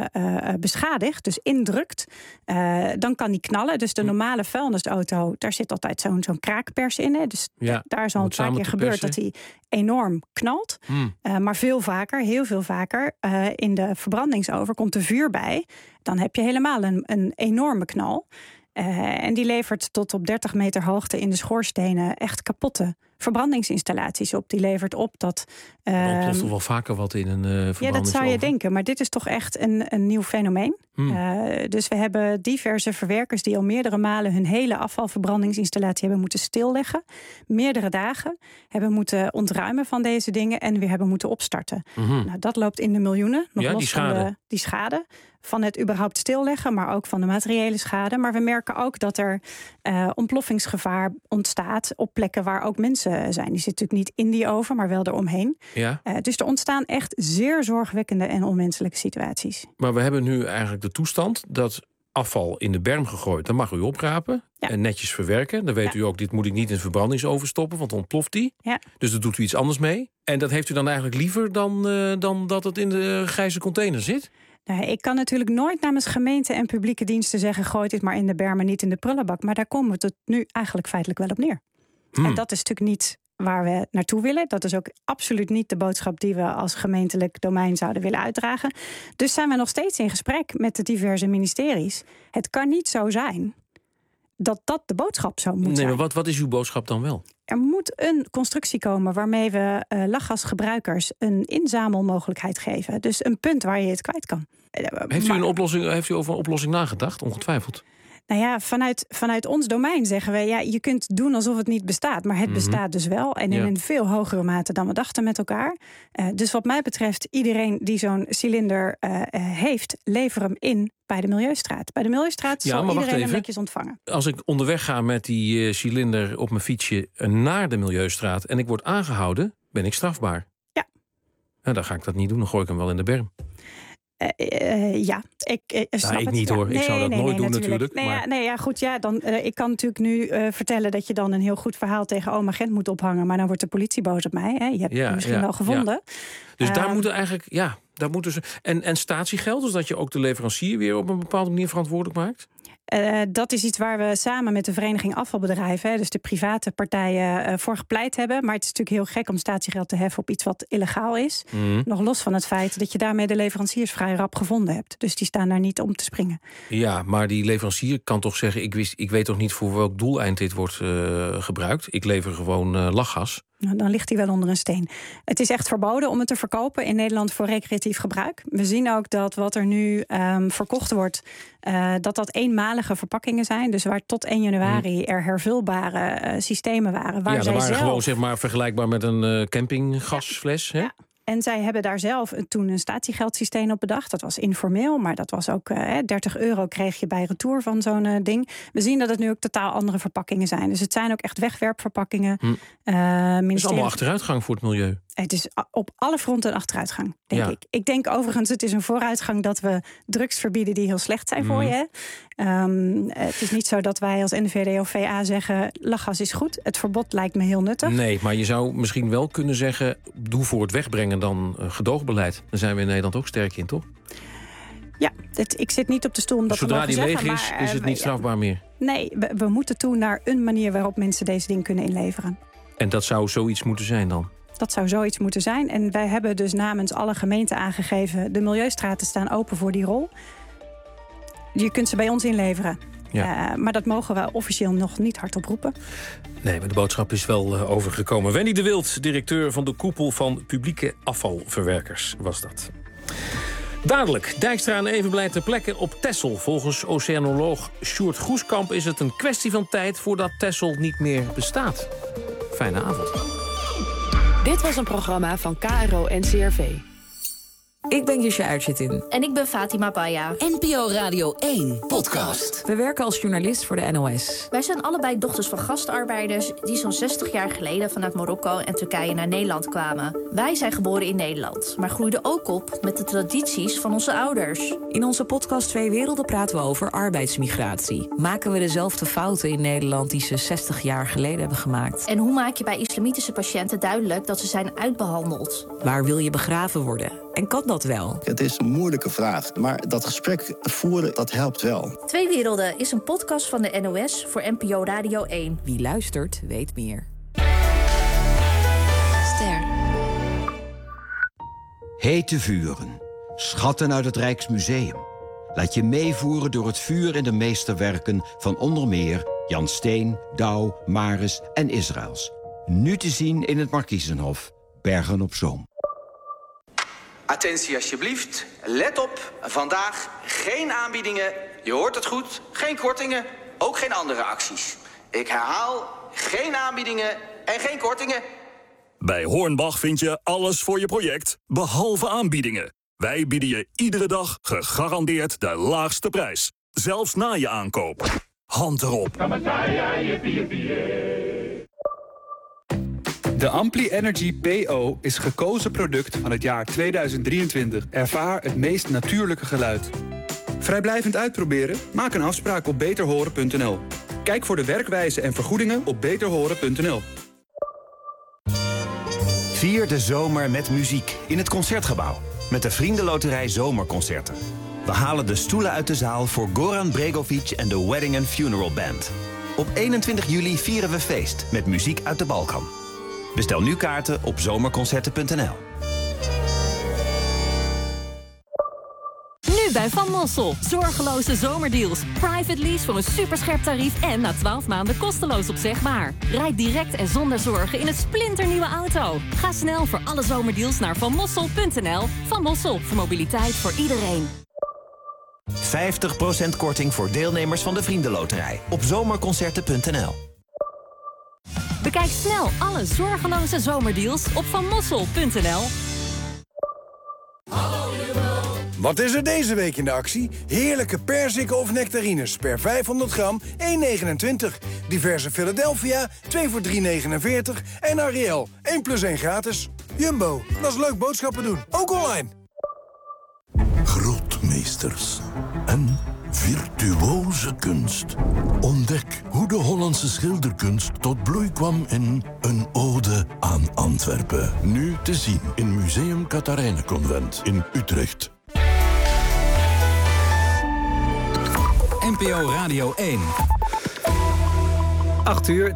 Speaker 24: beschadigt, dus indrukt, dan kan die knallen. Dus de normale vuilnisauto, daar zit altijd zo'n kraakpers in. Hè. Dus daar is al een paar keer gebeurd dat die enorm knalt. Maar heel veel vaker, in de verbrandingsover komt er vuur bij. Dan heb je helemaal een enorme knal. En die levert tot op 30 meter hoogte in de schoorstenen echt kapotte verbrandingsinstallaties op. Die levert op dat...
Speaker 12: Er ontploft toch wel vaker wat in een verbrandingsоver?
Speaker 24: Ja, dat zou je denken. Maar dit is toch echt een nieuw fenomeen. Dus we hebben diverse verwerkers die al meerdere malen hun hele afvalverbrandingsinstallatie hebben moeten stilleggen. Meerdere dagen hebben moeten ontruimen van deze dingen en weer hebben moeten opstarten. Nou, dat loopt in de miljoenen. Nog los van die schade. Van het überhaupt stilleggen, maar ook van de materiële schade. Maar we merken ook dat er ontploffingsgevaar ontstaat op plekken waar ook mensen zijn. Die zitten natuurlijk niet in die oven, maar wel eromheen. Ja. Dus er ontstaan echt zeer zorgwekkende en onmenselijke situaties.
Speaker 12: Maar we hebben nu eigenlijk de toestand dat afval in de berm gegooid, dan mag u oprapen en netjes verwerken. Dan weet u ook, dit moet ik niet in de verbrandingsoven stoppen, want dan ontploft die. Ja. Dus daar doet u iets anders mee. En dat heeft u dan eigenlijk liever dan dat het in de grijze container zit?
Speaker 24: Nou, ik kan natuurlijk nooit namens gemeente en publieke diensten zeggen, gooi dit maar in de berm en niet in de prullenbak. Maar daar komen we het nu eigenlijk feitelijk wel op neer. En dat is natuurlijk niet waar we naartoe willen. Dat is ook absoluut niet de boodschap die we als gemeentelijk domein zouden willen uitdragen. Dus zijn we nog steeds in gesprek met de diverse ministeries. Het kan niet zo zijn dat dat de boodschap zou moeten zijn.
Speaker 12: Nee, maar wat is uw boodschap dan wel?
Speaker 24: Er moet een constructie komen waarmee we lachgasgebruikers een inzamelmogelijkheid geven. Dus een punt waar je het kwijt kan.
Speaker 12: Heeft u over een oplossing nagedacht? Ongetwijfeld.
Speaker 24: Nou ja, vanuit ons domein zeggen we... je kunt doen alsof het niet bestaat, maar het bestaat dus wel. En in een veel hogere mate dan we dachten met elkaar. Dus wat mij betreft, iedereen die zo'n cilinder heeft... lever hem in bij de Milieustraat. Bij de Milieustraat zal iedereen hem netjes ontvangen.
Speaker 12: Als ik onderweg ga met die cilinder op mijn fietsje naar de Milieustraat... en ik word aangehouden, ben ik strafbaar.
Speaker 24: Ja.
Speaker 12: En dan ga ik dat niet doen, dan gooi ik hem wel in de berm.
Speaker 24: Ja, ik snap
Speaker 12: ik
Speaker 24: het.
Speaker 12: niet hoor, ik zou dat nooit doen natuurlijk.
Speaker 24: Ik kan natuurlijk nu vertellen dat je dan een heel goed verhaal tegen oma Gent moet ophangen, maar dan wordt de politie boos op mij. Hè? Je hebt hem misschien wel gevonden.
Speaker 12: Ja. Dus daar moeten eigenlijk, daar moeten ze. En statiegeld, dus dat je ook de leverancier weer op een bepaalde manier verantwoordelijk maakt?
Speaker 24: Dat is iets waar we samen met de Vereniging Afvalbedrijven... dus de private partijen, voor gepleit hebben. Maar het is natuurlijk heel gek om statiegeld te heffen op iets wat illegaal is. Nog los van het feit dat je daarmee de leveranciers vrij rap gevonden hebt. Dus die staan daar niet om te springen.
Speaker 12: Ja, maar die leverancier kan toch zeggen... ik weet toch niet voor welk doeleind dit wordt gebruikt. Ik lever gewoon lachgas.
Speaker 24: Nou, dan ligt hij wel onder een steen. Het is echt verboden om het te verkopen in Nederland voor recreatief gebruik. We zien ook dat wat er nu verkocht wordt... dat eenmalige verpakkingen zijn. Dus waar tot 1 januari er hervulbare systemen waren. Waar zij
Speaker 12: waren gewoon zeg maar vergelijkbaar met een campinggasfles. Hè?
Speaker 24: Ja. En zij hebben daar zelf toen een statiegeldsysteem op bedacht. Dat was informeel, maar dat was ook €30 kreeg je bij retour van zo'n ding. We zien dat het nu ook totaal andere verpakkingen zijn. Dus het zijn ook echt wegwerpverpakkingen.
Speaker 12: Het is allemaal achteruitgang voor het milieu.
Speaker 24: Het is op alle fronten een achteruitgang, denk ik. Ik denk overigens, het is een vooruitgang dat we drugs verbieden die heel slecht zijn voor je. Het is niet zo dat wij als NVD of VA zeggen... lachgas is goed, het verbod lijkt me heel nuttig.
Speaker 12: Nee, maar je zou misschien wel kunnen zeggen... doe voor het wegbrengen dan gedoogbeleid. Daar zijn we in Nederland ook sterk in, toch?
Speaker 24: Ja, ik zit niet op de stoel om dat te mogen zeggen.
Speaker 12: Zodra die leeg is, is het niet strafbaar meer?
Speaker 24: Nee, we moeten toe naar een manier waarop mensen deze dingen kunnen inleveren.
Speaker 12: En dat zou zoiets moeten zijn dan?
Speaker 24: Dat zou zoiets moeten zijn. En wij hebben dus namens alle gemeenten aangegeven... de Milieustraten staan open voor die rol. Je kunt ze bij ons inleveren. Ja. Maar dat mogen we officieel nog niet hardop roepen.
Speaker 12: Nee, maar de boodschap is wel overgekomen. Wendy de Wild, directeur van de koepel van publieke afvalverwerkers, was dat. Dadelijk, Dijkstra en Evenblij ter plekke op Texel. Volgens oceanoloog Sjoerd Groeskamp is het een kwestie van tijd... voordat Texel niet meer bestaat. Fijne avond.
Speaker 7: Dit was een programma van KRO en CRV.
Speaker 15: Ik ben Jusje Uitjetin.
Speaker 16: En ik ben Fatima Baya.
Speaker 7: NPO Radio 1 podcast.
Speaker 15: We werken als journalist voor de NOS.
Speaker 16: Wij zijn allebei dochters van gastarbeiders... die zo'n 60 jaar geleden vanuit Marokko en Turkije naar Nederland kwamen. Wij zijn geboren in Nederland, maar groeiden ook op... met de tradities van onze ouders.
Speaker 15: In onze podcast 2 Werelden praten we over arbeidsmigratie. Maken we dezelfde fouten in Nederland die ze 60 jaar geleden hebben gemaakt?
Speaker 16: En hoe maak je bij islamitische patiënten duidelijk dat ze zijn uitbehandeld?
Speaker 15: Waar wil je begraven worden? En kan dat wel?
Speaker 18: Het is een moeilijke vraag, maar dat gesprek voeren, dat helpt wel.
Speaker 16: 2 Werelden is een podcast van de NOS voor NPO Radio 1.
Speaker 15: Wie luistert, weet meer.
Speaker 19: Ster. Hete vuren. Schatten uit het Rijksmuseum. Laat je meevoeren door het vuur in de meesterwerken van onder meer Jan Steen, Douw, Maris en Israëls. Nu te zien in het Markiezenhof, Bergen op Zoom.
Speaker 25: Attentie alsjeblieft. Let op. Vandaag geen aanbiedingen. Je hoort het goed. Geen kortingen. Ook geen andere acties. Ik herhaal. Geen aanbiedingen en geen kortingen.
Speaker 26: Bij Hornbach vind je alles voor je project, behalve aanbiedingen. Wij bieden je iedere dag gegarandeerd de laagste prijs. Zelfs na je aankoop. Hand erop.
Speaker 27: De Ampli Energy PO is gekozen product van het jaar 2023. Ervaar het meest natuurlijke geluid. Vrijblijvend uitproberen? Maak een afspraak op beterhoren.nl. Kijk voor de werkwijze en vergoedingen op beterhoren.nl.
Speaker 28: Vier de zomer met muziek in het Concertgebouw. Met de Vriendenloterij Zomerconcerten. We halen de stoelen uit de zaal voor Goran Bregovic en de Wedding and Funeral Band. Op 21 juli vieren we feest met muziek uit de Balkan. Bestel nu kaarten op zomerconcerten.nl.
Speaker 9: Nu bij Van Mossel. Zorgeloze zomerdeals. Private lease voor een superscherp tarief en na 12 maanden kosteloos opzegbaar. Rijd direct en zonder zorgen in een splinternieuwe auto. Ga snel voor alle zomerdeals naar vanmossel.nl. Van Mossel, voor mobiliteit voor iedereen.
Speaker 28: 50% korting voor deelnemers van de Vriendenloterij. Op zomerconcerten.nl.
Speaker 3: Bekijk snel alle zorgeloze zomerdeals op vanmossel.nl.
Speaker 13: Wat is er deze week in de actie? Heerlijke perziken of nectarines per 500 gram, 1,29. Diverse Philadelphia, 2 voor 3,49. En Ariel, 1 plus 1 gratis. Jumbo, dat is leuk boodschappen doen, ook online.
Speaker 14: Grootmeesters en virtuoze kunst. Ontdek hoe de Hollandse schilderkunst tot bloei kwam in Een ode aan Antwerpen. Nu te zien in Museum Catharijnenconvent in Utrecht.
Speaker 11: NPO Radio 1.
Speaker 17: 8 uur.